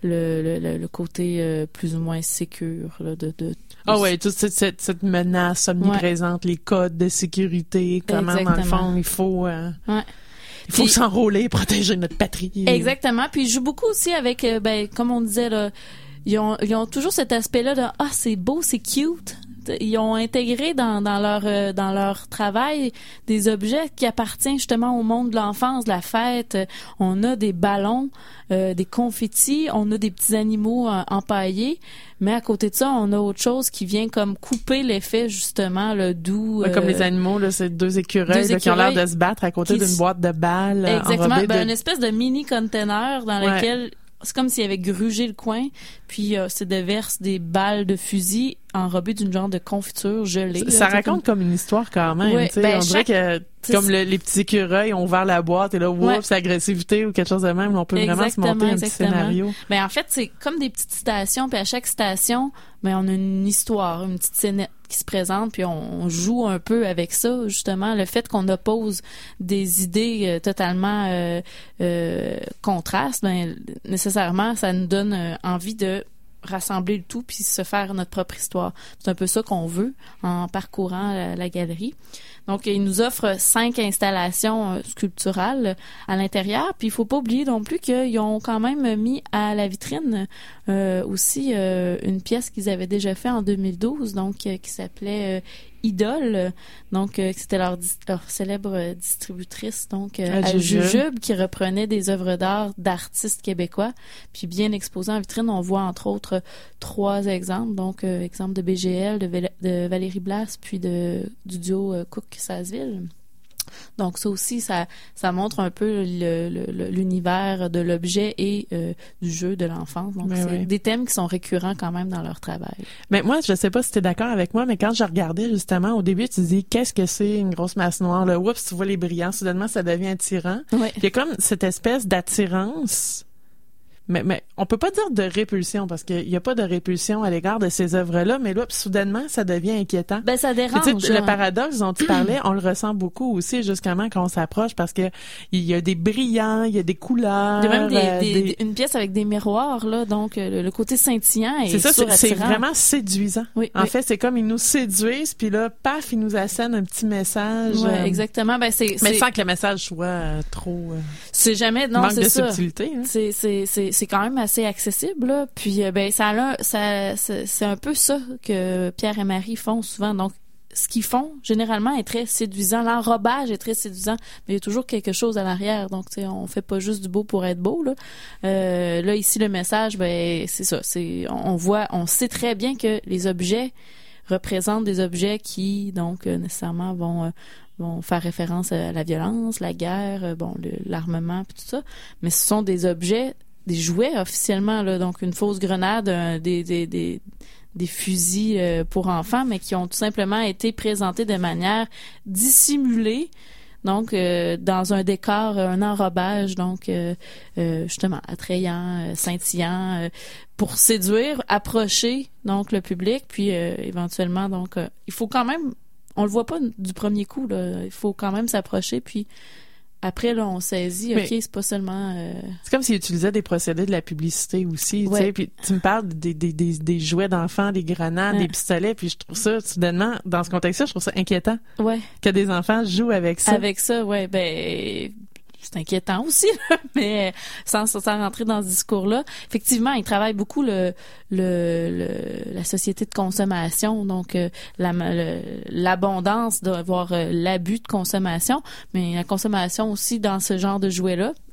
le, le, le côté euh, plus ou moins sécure là, de, de ah oh ouais, toute cette, cette, cette menace omniprésente, ouais. Les codes de sécurité, comment Exactement. Dans le fond il faut euh, ouais. il faut Puis, s'enrôler, protéger notre patrie. Exactement. Puis je joue beaucoup aussi avec euh, ben comme on disait là, ils ont ils ont toujours cet aspect-là de ah c'est beau, c'est cute. Ils ont intégré dans, dans leur euh, dans leur travail des objets qui appartiennent justement au monde de l'enfance, de la fête. On a des ballons, euh, des confettis, on a des petits animaux euh, empaillés, mais à côté de ça, on a autre chose qui vient comme couper l'effet justement le doux. Ouais, comme euh, les animaux là, c'est deux écureuils, deux là, qui ont l'air de se battre à côté d'une boîte de balles. Exactement, ben, de... une espèce de mini container dans ouais. lequel c'est comme s'il avait grugé le coin, puis euh, c'est déverse des balles de fusil enrobées d'une genre de confiture gelée. Ça, là, ça raconte comme... comme une histoire quand même. Ouais, on ben, dirait chaque... que comme le, les petits écureuils ont ouvert la boîte et là, wow, ouais. c'est agressivité ou quelque chose de même. On peut exactement, vraiment se monter un exactement. petit scénario. Ben, en fait, c'est comme des petites citations, puis à chaque citation, ben, on a une histoire, une petite scénette qui se présente, puis on, on joue un peu avec ça, justement. Le fait qu'on oppose des idées euh, totalement euh, euh, contrastes, ben, nécessairement, ça nous donne euh, envie de rassembler le tout puis se faire notre propre histoire. C'est un peu ça qu'on veut en parcourant la, la galerie. Donc, il nous offre cinq installations euh, sculpturales à l'intérieur. Puis, il faut pas oublier non plus qu'ils ont quand même mis à la vitrine euh, aussi euh, une pièce qu'ils avaient déjà fait en deux mille douze, donc euh, qui s'appelait euh, Idole. Donc, euh, c'était leur, leur célèbre distributrice, donc euh, à Jujube, qui reprenait des œuvres d'art d'artistes québécois. Puis, bien exposées en vitrine, on voit entre autres trois exemples. Donc, euh, exemple de B G L, de, Val- de Valérie Blas, puis de du duo euh, Cook-Sasville. Donc ça aussi, ça ça montre un peu le, le, l'univers de l'objet et euh, du jeu de l'enfance. Donc mais c'est oui. des thèmes qui sont récurrents quand même dans leur travail. Mais moi, je sais pas si tu es d'accord avec moi, mais quand je regardais justement au début, tu dis qu'est-ce que c'est une grosse masse noire là, oups, tu vois les brillants, soudainement ça devient attirant. Ouais. Il y a comme cette espèce d'attirance. Mais, mais on peut pas dire de répulsion parce qu'il y a pas de répulsion à l'égard de ces œuvres-là, mais là, soudainement, ça devient inquiétant. Ben, ça dérange. Tu sais, le paradoxe dont tu parlais, on le ressent beaucoup aussi justement quand on s'approche parce que il y a des brillants, il y a des couleurs. Il y a même des, euh, des, des... une pièce avec des miroirs, là, donc le, le côté scintillant est C'est ça, c'est, c'est attirant. vraiment séduisant. Oui, en oui. fait, c'est comme ils nous séduisent, puis là, paf, ils nous assènent un petit message. Ouais, euh... exactement. Ben, c'est, mais c'est... sans que le message soit euh, trop... Euh... C'est jamais... Non, manque c'est de ça. subtilité. Hein? C'est, c'est, c'est, c'est quand même assez accessible, là. Puis, euh, ben, ça, a, ça, c'est, c'est un peu ça que Pierre et Marie font souvent. Donc, ce qu'ils font, généralement, est très séduisant. L'enrobage est très séduisant, mais il y a toujours quelque chose à l'arrière. Donc, tu sais, on fait pas juste du beau pour être beau, là. Euh, là, ici, le message, ben, c'est ça. C'est, on voit, on sait très bien que les objets représentent des objets qui, donc, euh, nécessairement vont... Euh, vont faire référence à la violence, la guerre, euh, bon, le, l'armement, puis tout ça. Mais ce sont des objets, des jouets officiellement, là, donc une fausse grenade, un, des, des, des, des fusils euh, pour enfants, mais qui ont tout simplement été présentés de manière dissimulée, donc euh, dans un décor, un enrobage, donc euh, euh, justement attrayant, euh, scintillant, euh, pour séduire, approcher donc le public, puis euh, éventuellement, donc euh, il faut quand même, on le voit pas du premier coup, là, il faut quand même s'approcher, puis après, là, on saisit, OK, mais c'est pas seulement... Euh... C'est comme s'ils utilisaient des procédés de la publicité aussi, ouais. tu sais, puis tu me parles des, des, des, des jouets d'enfants, des grenades, ouais. des pistolets, puis je trouve ça, soudainement, dans ce contexte-là, je trouve ça inquiétant ouais. que des enfants jouent avec ça. Avec ça, ouais, ben... C'est inquiétant aussi, là, mais sans, sans rentrer dans ce discours-là. Effectivement, ils travaillent beaucoup le, le, le la société de consommation, donc euh, la, le, l'abondance, de voir euh, l'abus de consommation, mais la consommation aussi dans ce genre de jouets-là.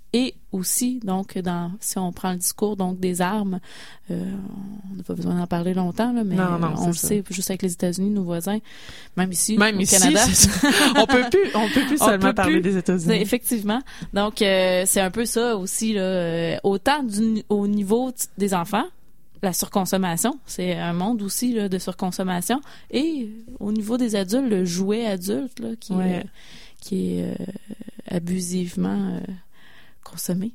et aussi, donc, dans si on prend le discours donc des armes, euh, on n'a pas besoin d'en parler longtemps, là, mais non, non, on le ça. sait, juste avec les États-Unis, nos voisins, même ici, même au ici, Canada. on peut plus, on peut plus on seulement peut parler plus, des États-Unis. Effectivement. Donc, euh, c'est un peu ça aussi, là, euh, autant du, au niveau t- des enfants, la surconsommation, c'est un monde aussi là, de surconsommation, et au niveau des adultes, le jouet adulte là, qui, ouais. euh, qui est euh, abusivement euh, consommé.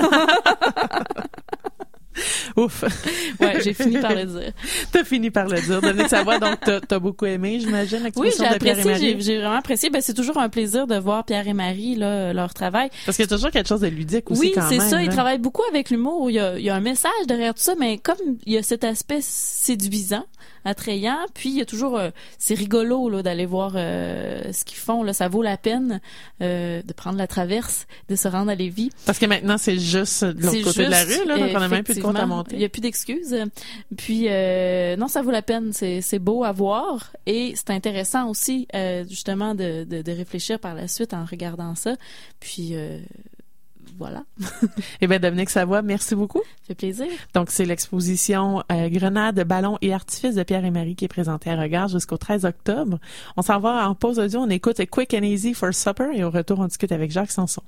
Ouf. Ouais, j'ai fini par le dire. T'as fini par le dire. Dominique Savoie, donc t'as, t'as beaucoup aimé, j'imagine, l'exposition oui, j'ai de Pierre et apprécié, Marie. j'ai, j'ai vraiment apprécié. Ben, c'est toujours un plaisir de voir Pierre et Marie, là, leur travail. Parce qu'il y a toujours quelque chose de ludique aussi, oui, quand même. Oui, c'est ça. Là. Ils travaillent beaucoup avec l'humour. Il y a, il y a un message derrière tout ça, mais comme il y a cet aspect séduisant, attrayant, puis il y a toujours... Euh, c'est rigolo, là, d'aller voir euh, ce qu'ils font. Là, ça vaut la peine euh, de prendre la traverse, de se rendre à Lévis. Parce que maintenant, c'est juste de l'autre c'est côté juste, de la rue, là, donc on a même plus de compte à monter. Il n'y a plus d'excuses. Puis, euh, non, ça vaut la peine. C'est, c'est beau à voir. Et c'est intéressant aussi, euh, justement, de, de, de réfléchir par la suite en regardant ça. Puis... Euh, voilà. Eh bien, Dominique Savoie, merci beaucoup. Ça fait plaisir. Donc, c'est l'exposition euh, Grenades, ballons et artifices de Pierre et Marie qui est présentée à Regard jusqu'au treize octobre. On s'en va en pause audio, on écoute Quick and Easy for Supper et au retour, on discute avec Jacques Sanson.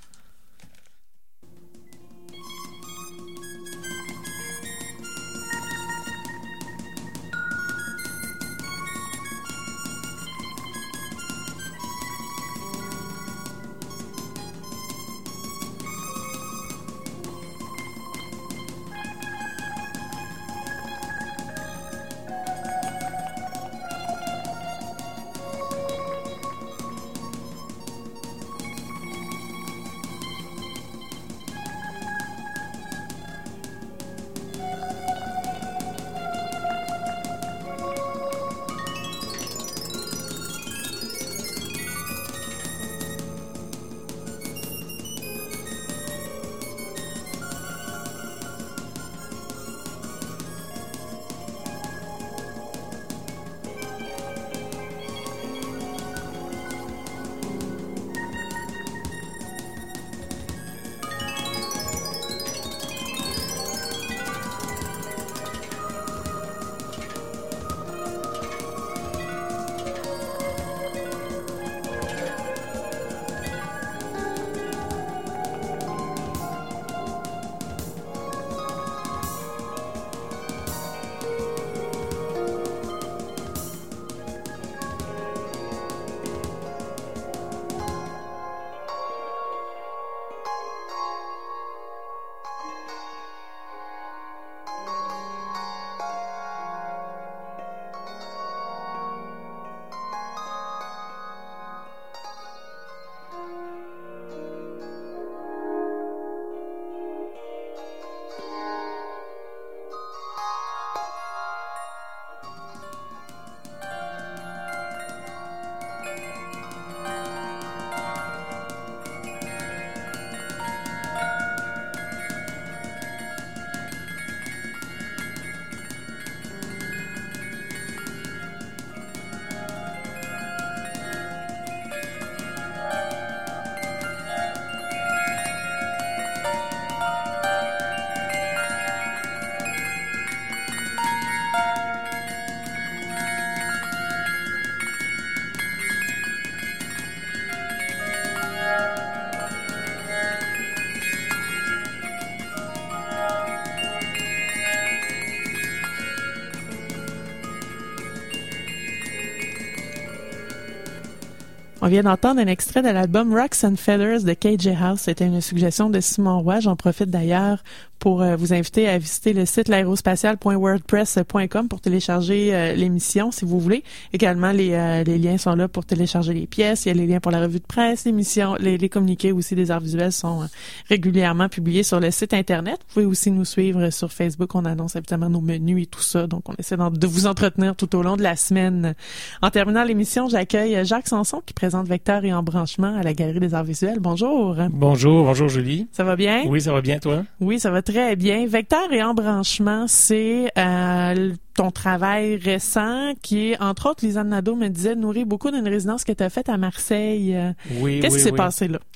On vient d'entendre un extrait de l'album Rocks and Feathers de K J House. C'était une suggestion de Simon Roy. J'en profite d'ailleurs pour euh, vous inviter à visiter le site l'aérospatial point wordpress point com pour télécharger euh, l'émission si vous voulez. Également, les, euh, les liens sont là pour télécharger les pièces. Il y a les liens pour la revue de presse, l'émission, les, les communiqués aussi des arts visuels sont euh, régulièrement publiés sur le site Internet. Vous pouvez aussi nous suivre sur Facebook. On annonce évidemment nos menus et tout ça. Donc, on essaie de vous entretenir tout au long de la semaine. En terminant l'émission, j'accueille Jacques Sanson qui présente Vecteur et Embranchement à la Galerie des arts visuels. Bonjour. Bonjour, bonjour Julie. Ça va bien? Oui, ça va bien, toi? Oui, ça va très bien. Vecteur et Embranchement, c'est euh, ton travail récent qui est, entre autres, Lisanne Nadeau me disait, nourrit beaucoup d'une résidence que tu as faite à Marseille. Oui, Qu'est-ce oui, qui s'est oui. passé là?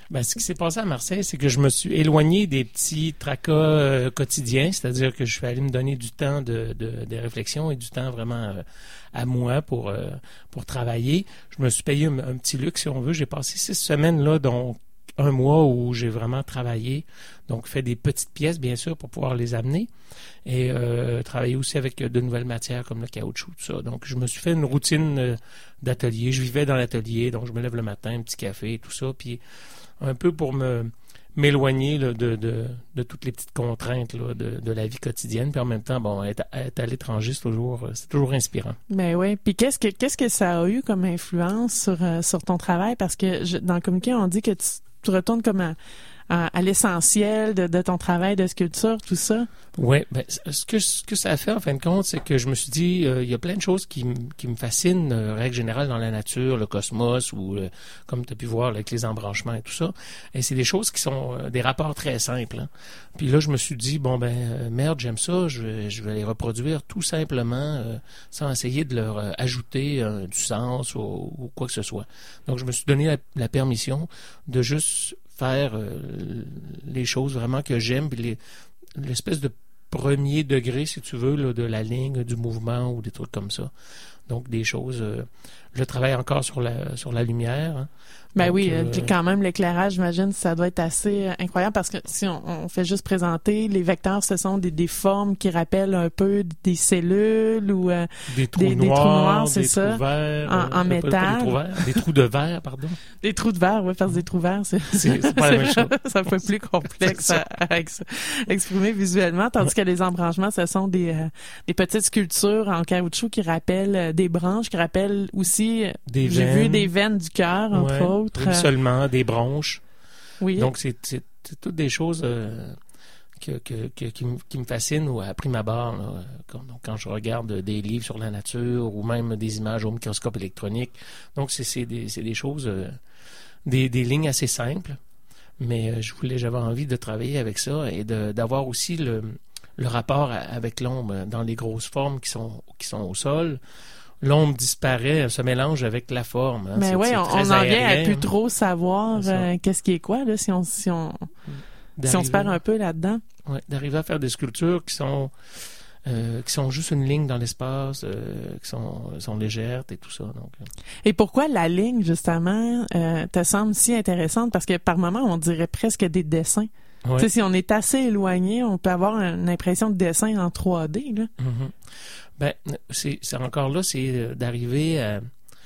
Ben, ce qui s'est passé à Marseille, c'est que je me suis éloigné des petits tracas euh, quotidiens, c'est-à-dire que je suis allé me donner du temps de, de, de réflexion et du temps vraiment euh, à moi pour euh, pour travailler. Je me suis payé un, un petit luxe, si on veut. J'ai passé six semaines là, dont un mois où j'ai vraiment travaillé, donc fait des petites pièces, bien sûr, pour pouvoir les amener, et euh, travailler aussi avec de nouvelles matières comme le caoutchouc, tout ça. Donc, je me suis fait une routine euh, d'atelier. Je vivais dans l'atelier, donc je me lève le matin, un petit café, tout ça, puis un peu pour me m'éloigner là, de, de, de toutes les petites contraintes là, de, de la vie quotidienne. Puis en même temps, bon, être, être à l'étranger, c'est toujours, c'est toujours inspirant. Ben oui. Puis qu'est-ce que qu'est-ce que ça a eu comme influence sur, euh, sur ton travail? Parce que je, dans le communiqué, on dit que tu, tu retournes comme à, à, à l'essentiel de, de ton travail de sculpture, tout ça. Oui, ben, ce que ce que ça a fait en fin de compte, c'est que je me suis dit, euh, il y a plein de choses qui, m- qui me fascinent, euh, règle générale dans la nature, le cosmos, ou euh, comme tu as pu voir là, avec les embranchements et tout ça. Et c'est des choses qui sont euh, des rapports très simples. Hein. Puis là, je me suis dit, bon ben euh, merde, j'aime ça, je vais, je vais les reproduire tout simplement, euh, sans essayer de leur euh, ajouter euh, du sens ou, ou quoi que ce soit. Donc, je me suis donné la, la permission de juste faire euh, les choses vraiment que j'aime, puis les, l'espèce de premier degré, si tu veux, là, de la ligne, du mouvement ou des trucs comme ça. Donc, des choses... Euh, je travaille encore sur la sur la lumière. Hein. Ben Donc, oui, euh, puis quand même, l'éclairage, j'imagine, ça doit être assez euh, incroyable parce que si on, on fait juste présenter, les vecteurs, ce sont des, des formes qui rappellent un peu des cellules ou euh, des trous des, noirs, des trous noirs, c'est des ça, trous verts, en, en euh, métal. pas des trous verts, des trous de verre, pardon. Des trous de verre, oui, parce que des trous verts, c'est, c'est, c'est pas la même chose. C'est un peu plus complexe à, à ex- exprimer visuellement, tandis que les embranchements, ce sont des, euh, des petites sculptures en caoutchouc qui rappellent euh, des branches, qui rappellent aussi, euh, des j'ai veines. vu des veines du cœur, entre ouais, autres. Oui, seulement, des bronches. Oui. Donc, c'est, c'est, c'est toutes des choses euh, que, que, que, qui, me, qui me fascinent ou à prime abord. Là, quand, donc, quand je regarde des livres sur la nature ou même des images au microscope électronique. Donc, c'est, c'est, des, c'est des choses, euh, des, des lignes assez simples. Mais euh, je voulais, j'avais envie de travailler avec ça et de, d'avoir aussi le, le rapport avec l'ombre dans les grosses formes qui sont, qui sont au sol. L'ombre disparaît, se mélange avec la forme. Hein. Mais c'est, oui, c'est on, très on en vient aérien, à plus hein. trop savoir euh, qu'est-ce qui est quoi, là, si on, si on, si on se perd un peu là-dedans. Oui, d'arriver à faire des sculptures qui sont, euh, qui sont juste une ligne dans l'espace, euh, qui sont, sont légères et tout ça. Donc. Et pourquoi la ligne, justement, euh, te semble si intéressante? Parce que par moments, on dirait presque des dessins. Ouais. Tu sais, si on est assez éloigné, on peut avoir une impression de dessin en trois D, là. Mm-hmm. Ben, c'est, c'est encore là, c'est d'arriver à,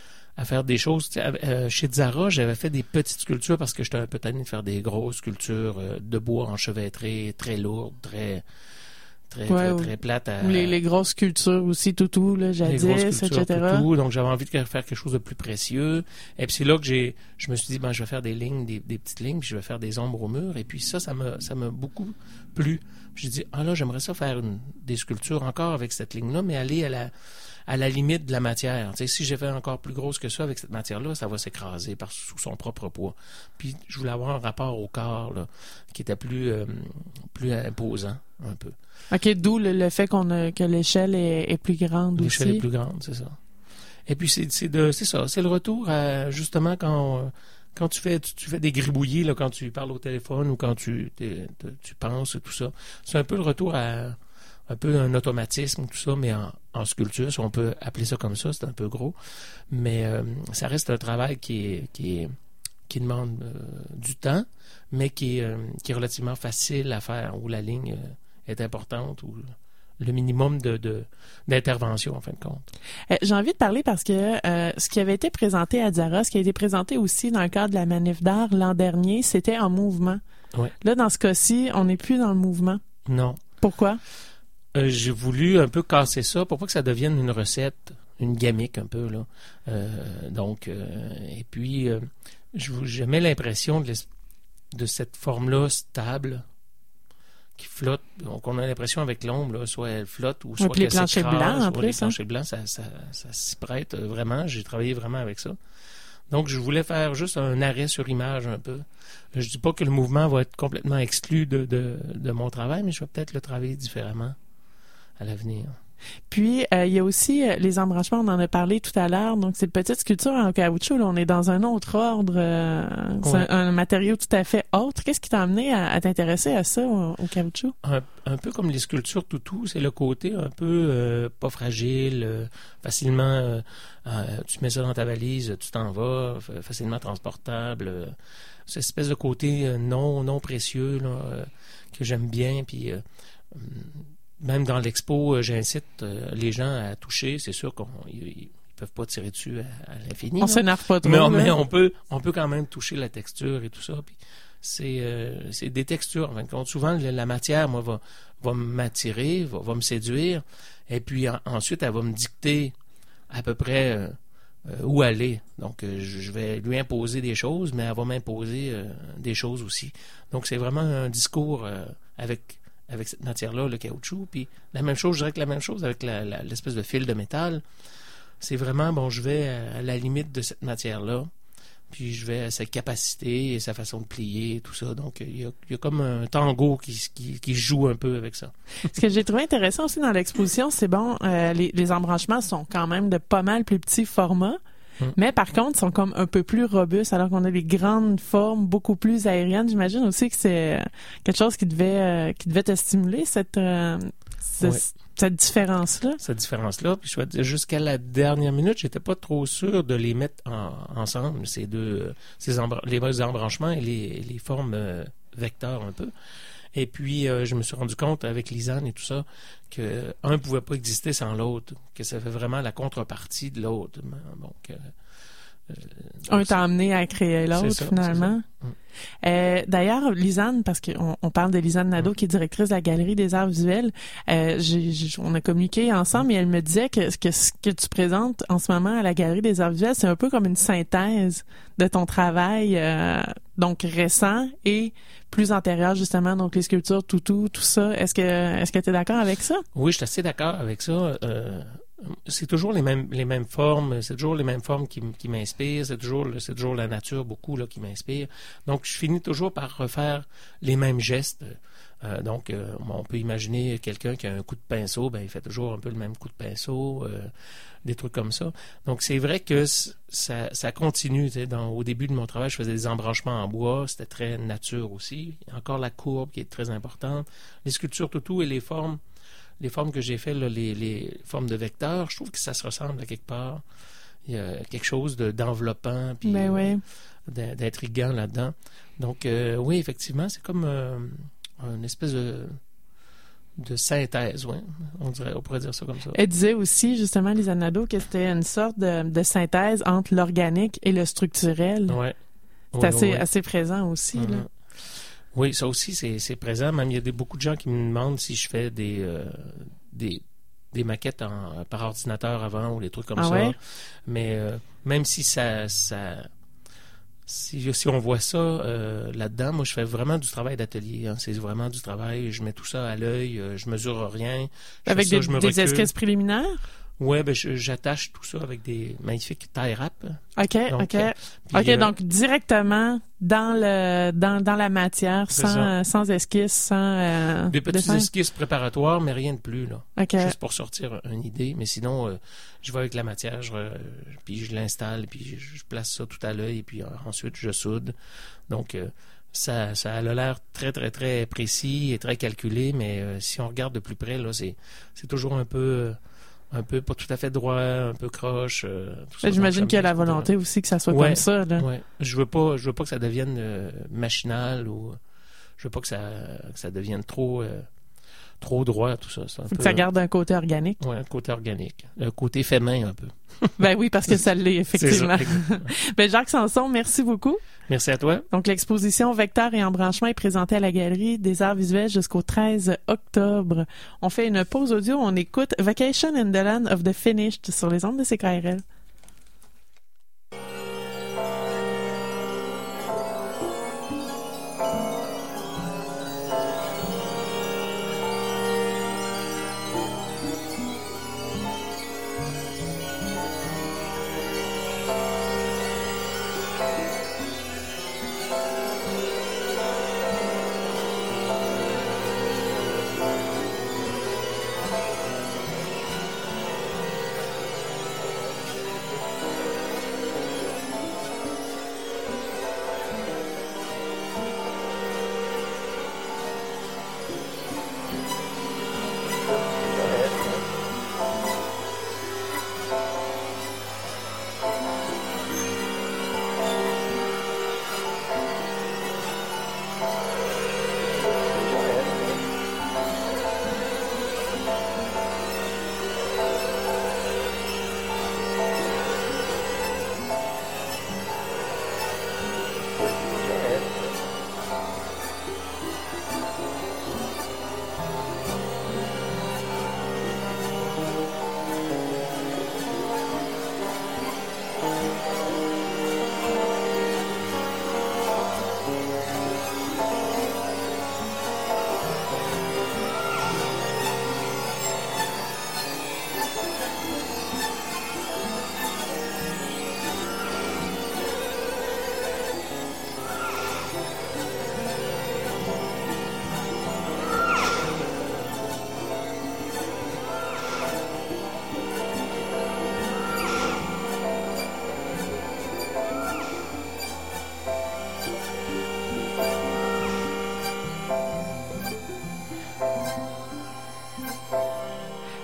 à faire des choses. Euh, chez Zara, j'avais fait des petites sculptures parce que j'étais un peu tanné de faire des grosses sculptures euh, de bois enchevêtrées, très lourdes, très très ouais, très, ou, très plates. À, ou les, les grosses sculptures aussi, toutou, là, jadis, les grosses sculptures, et cetera. toutou, donc j'avais envie de faire quelque chose de plus précieux. Et puis c'est là que j'ai, je me suis dit, ben je vais faire des lignes, des, des petites lignes, puis je vais faire des ombres au mur. Et puis ça, ça m'a, ça m'a beaucoup plu. J'ai dit, ah là, j'aimerais ça faire une, des sculptures encore avec cette ligne-là, mais aller à la, à la limite de la matière. Tu sais, si j'ai fait encore plus grosse que ça avec cette matière-là, ça va s'écraser par, sous son propre poids. Puis je voulais avoir un rapport au corps là, qui était plus, euh, plus imposant, un peu. OK, d'où le, le fait qu'on a, que l'échelle est, est plus grande l'échelle aussi. L'échelle est plus grande, c'est ça. Et puis c'est, c'est, de, c'est ça, c'est le retour à, justement, quand... Quand tu fais, tu, tu fais des gribouillis, là, quand tu parles au téléphone ou quand tu, tu penses, tout ça, c'est un peu le retour à un peu un automatisme, tout ça, mais en, en sculpture, si on peut appeler ça comme ça, c'est un peu gros. Mais euh, ça reste un travail qui est, qui est, qui demande euh, du temps, mais qui est, euh, qui est relativement facile à faire, où la ligne euh, est importante, où le minimum de, de d'intervention, en fin de compte. Euh, j'ai envie de parler parce que euh, ce qui avait été présenté à Zara, ce qui a été présenté aussi dans le cadre de la Manif d'art l'an dernier, c'était en mouvement. Ouais. Là, dans ce cas-ci, on n'est plus dans le mouvement. Non. Pourquoi? Euh, j'ai voulu un peu casser ça pour pas que ça devienne une recette, une gamique un peu, là. Euh, donc, euh, et puis, euh, j'aimais l'impression de, de cette forme-là stable, qui flotte. Donc, on a l'impression avec l'ombre, là, soit elle flotte ou soit ouais, qu'elle s'écrase. Les planchers blancs, en plus. Les planchers hein? blancs, ça, ça, ça s'y prête vraiment. J'ai travaillé vraiment avec ça. Donc, je voulais faire juste un arrêt sur image un peu. Je dis pas que le mouvement va être complètement exclu de, de, de mon travail, mais je vais peut-être le travailler différemment à l'avenir. Puis, euh, il y a aussi euh, les embranchements, on en a parlé tout à l'heure. Donc, c'est une petite sculpture en caoutchouc. Là, on est dans un autre ordre. Euh, c'est Ouais. un, un matériau tout à fait autre. Qu'est-ce qui t'a amené à, à t'intéresser à ça, au, au caoutchouc? Un, un peu comme les sculptures toutou, c'est le côté un peu euh, pas fragile, euh, facilement, euh, euh, tu mets ça dans ta valise, tu t'en vas, f- facilement transportable. Euh, cette espèce de côté euh, non non précieux là, euh, que j'aime bien. Puis euh, même dans l'expo, euh, j'incite euh, les gens à toucher. C'est sûr qu'on ils, ils peuvent pas tirer dessus à, à l'infini. On là. s'énerve pas trop. Mais, là. mais on peut on peut quand même toucher la texture et tout ça. Puis c'est euh, c'est des textures. En fin de compte, souvent la, la matière, moi, va va m'attirer, va, va me séduire, et puis en- ensuite elle va me dicter à peu près euh, euh, où aller. Donc euh, je, je vais lui imposer des choses, mais elle va m'imposer euh, des choses aussi. Donc c'est vraiment un discours euh, avec avec cette matière-là, le caoutchouc. Puis la même chose, je dirais que la même chose avec la, la- l'espèce de fil de métal. C'est vraiment, bon, je vais à, à la limite de cette matière-là, puis je vais à sa capacité et sa façon de plier et tout ça. Donc, il y a, il y a comme un tango qui, s- qui, qui joue un peu avec ça. Ce que j'ai trouvé intéressant aussi dans l'exposition, c'est bon, euh, les, les embranchements sont quand même de pas mal plus petits formats, Hum. mais par contre, sont comme un peu plus robustes, alors qu'on a des grandes formes beaucoup plus aériennes. J'imagine aussi que c'est euh, quelque chose qui devait euh, qui devait te stimuler, cette, euh, ce- Ouais. cette différence-là. Cette différence-là. Puis je vais te dire, jusqu'à la dernière minute, j'étais pas trop sûr de les mettre en- ensemble, ces deux, ces embra- les deux embranchements et les, les formes euh, vecteurs un peu. Et puis, euh, je me suis rendu compte avec Lisanne et tout ça que un pouvait pas exister sans l'autre, que ça fait vraiment la contrepartie de l'autre. Donc, euh, euh, Un donc, t'a amené à créer l'autre, c'est ça, finalement. c'est ça. Hum. Euh, D'ailleurs, Lisanne, parce qu'on on parle de Lisanne Nadeau, Mm. qui est directrice de la Galerie des Arts Visuels, euh, j'ai- j'ai- on a communiqué ensemble et elle me disait que, que ce que tu présentes en ce moment à la Galerie des Arts Visuels, c'est un peu comme une synthèse de ton travail, euh, donc récent et plus antérieur, justement, donc les sculptures, toutou, tout ça. Est-ce que est-ce que tu es d'accord avec ça? Oui, je suis assez d'accord avec ça. Euh, c'est toujours les mêmes les mêmes formes, c'est toujours les mêmes formes qui, m- qui m'inspirent, c'est toujours le- c'est toujours la nature beaucoup là qui m'inspire. Donc je finis toujours par refaire les mêmes gestes. Euh, donc euh, on peut imaginer quelqu'un qui a un coup de pinceau, ben il fait toujours un peu le même coup de pinceau, euh, des trucs comme ça. Donc c'est vrai que c- ça ça continue. Tu sais, dans, au début de mon travail, je faisais des embranchements en bois, c'était très nature aussi. Il y a encore la courbe qui est très importante. Les sculptures toutou et les formes les formes que j'ai faites, là, les, les formes de vecteurs, je trouve que ça se ressemble à quelque part. Il y a quelque chose de, d'enveloppant puis Ben euh, oui. d'in- d'intriguant là-dedans. Donc, euh, oui, effectivement, c'est comme euh, une espèce de, de synthèse, ouais. On dirait, on pourrait dire ça comme ça. Elle disait aussi, justement, Lisanne Nadeau, que c'était une sorte de, de synthèse entre l'organique et le structurel. Ouais. C'est Ouais, assez, ouais, ouais. assez présent aussi, là. Mhm. Oui, ça aussi, c'est, c'est présent. Même, il y a des, beaucoup de gens qui me demandent si je fais des, euh, des, des maquettes en, par ordinateur avant ou des trucs comme Ah ça. ouais? Mais euh, même si ça... ça si, si on voit ça euh, là-dedans, moi, je fais vraiment du travail d'atelier. Hein. C'est vraiment du travail. Je mets tout ça à l'œil. euh, Je mesure rien. Je Avec fais ça, des, je me des recule. esquisses préliminaires? Ouais, ben je- j'attache tout ça avec des magnifiques tie wraps. OK, Donc, OK. euh, puis, OK, euh, donc directement dans le dans, dans la matière, C'est sans, ça. euh, sans esquisse, sans euh, Des petits dessin. esquisses préparatoires, mais rien de plus, là. OK. Juste pour sortir une idée. Mais sinon, euh, je vais avec la matière, je, re- puis je l'installe, puis je, je place ça tout à l'œil, et puis euh, ensuite je soude. Donc, euh, ça, ça a l'air très, très, très précis et très calculé, mais euh, si on regarde de plus près, là, c'est, c'est toujours un peu, euh, un peu pas tout à fait droit, un peu croche. euh, tout ça. Ben, J'imagine Donc, qu'il y a la j'aime bien. volonté aussi que ça soit Ouais, comme ça, là. ouais. Je veux pas, je veux pas que ça devienne euh, machinal ou je veux pas que ça, que ça devienne trop, euh, trop droit, tout ça. C'est un Faut que peu, ça garde un côté organique. Ouais, un côté organique. Le côté fait main, un peu. Ben oui, parce que ça l'est, effectivement. C'est ça, exactement. Ben Jacques Sanson, merci beaucoup. Merci à toi. Donc, l'exposition Vecteurs et embranchements est présentée à la Galerie des Arts Visuels jusqu'au treize octobre. On fait une pause audio, on écoute Vacation in the Land of the Finished sur les ondes de C K R L.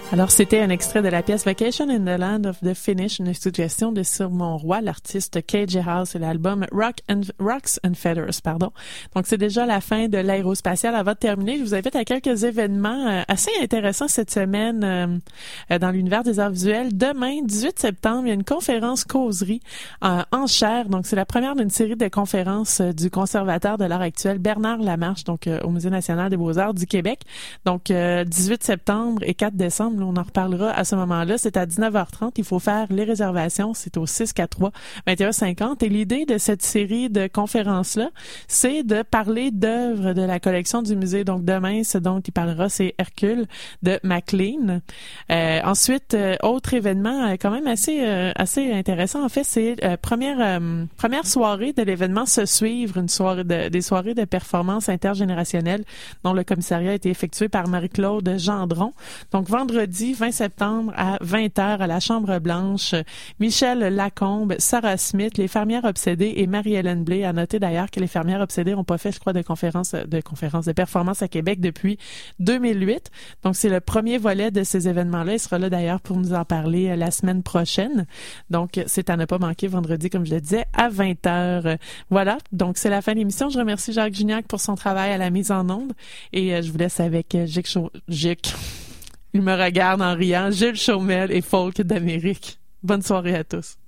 Alors, c'était un extrait de la pièce Vacation in the Land of the Finnish, une suggestion de Simon Roy, l'artiste K J House et l'album Rock and, Rocks and Feathers, pardon. Donc, c'est déjà la fin de l'aérospatial. Avant de terminer, je vous invite à quelques événements euh, assez intéressants cette semaine euh, dans l'univers des arts visuels. Demain, dix-huit septembre, il y a une conférence causerie euh, en chaire. Donc, c'est la première d'une série de conférences euh, du conservateur de l'art actuel, Bernard Lamarche, donc euh, au Musée national des beaux-arts du Québec. Donc, euh, dix-huit septembre et quatre décembre, on en reparlera à ce moment-là. C'est à dix-neuf heures trente. Il faut faire les réservations. C'est au six cent quatre-vingt-trois vingt et un cinquante. Et l'idée de cette série de conférences-là, c'est de parler d'œuvres de la collection du musée. Donc, demain, ce dont il parlera, c'est Hercule de MacLean. Euh, ensuite, euh, autre événement euh, quand même assez euh, assez intéressant, en fait, c'est euh, première euh, première soirée de l'événement Se Suivre, une soirée de, des soirées de performance intergénérationnelle dont le commissariat a été effectué par Marie-Claude Gendron. Donc, vendredi vingt septembre à vingt heures à la Chambre-Blanche. Michel Lacombe, Sarah Smith, les Fermières Obsédées et Marie-Hélène Blais. À noter d'ailleurs que les Fermières Obsédées n'ont pas fait, je crois, de conférence, de conférence, de performance à Québec depuis deux mille huit. Donc, c'est le premier volet de ces événements-là. Il sera là d'ailleurs pour nous en parler la semaine prochaine. Donc, c'est à ne pas manquer vendredi, comme je le disais, à vingt heures. Voilà. Donc, c'est la fin de l'émission. Je remercie Jacques Gignac pour son travail à la mise en onde et je vous laisse avec Gic Chau... Gic. Il me regarde en riant. Jules Chaumel et Folk d'Amérique. Bonne soirée à tous.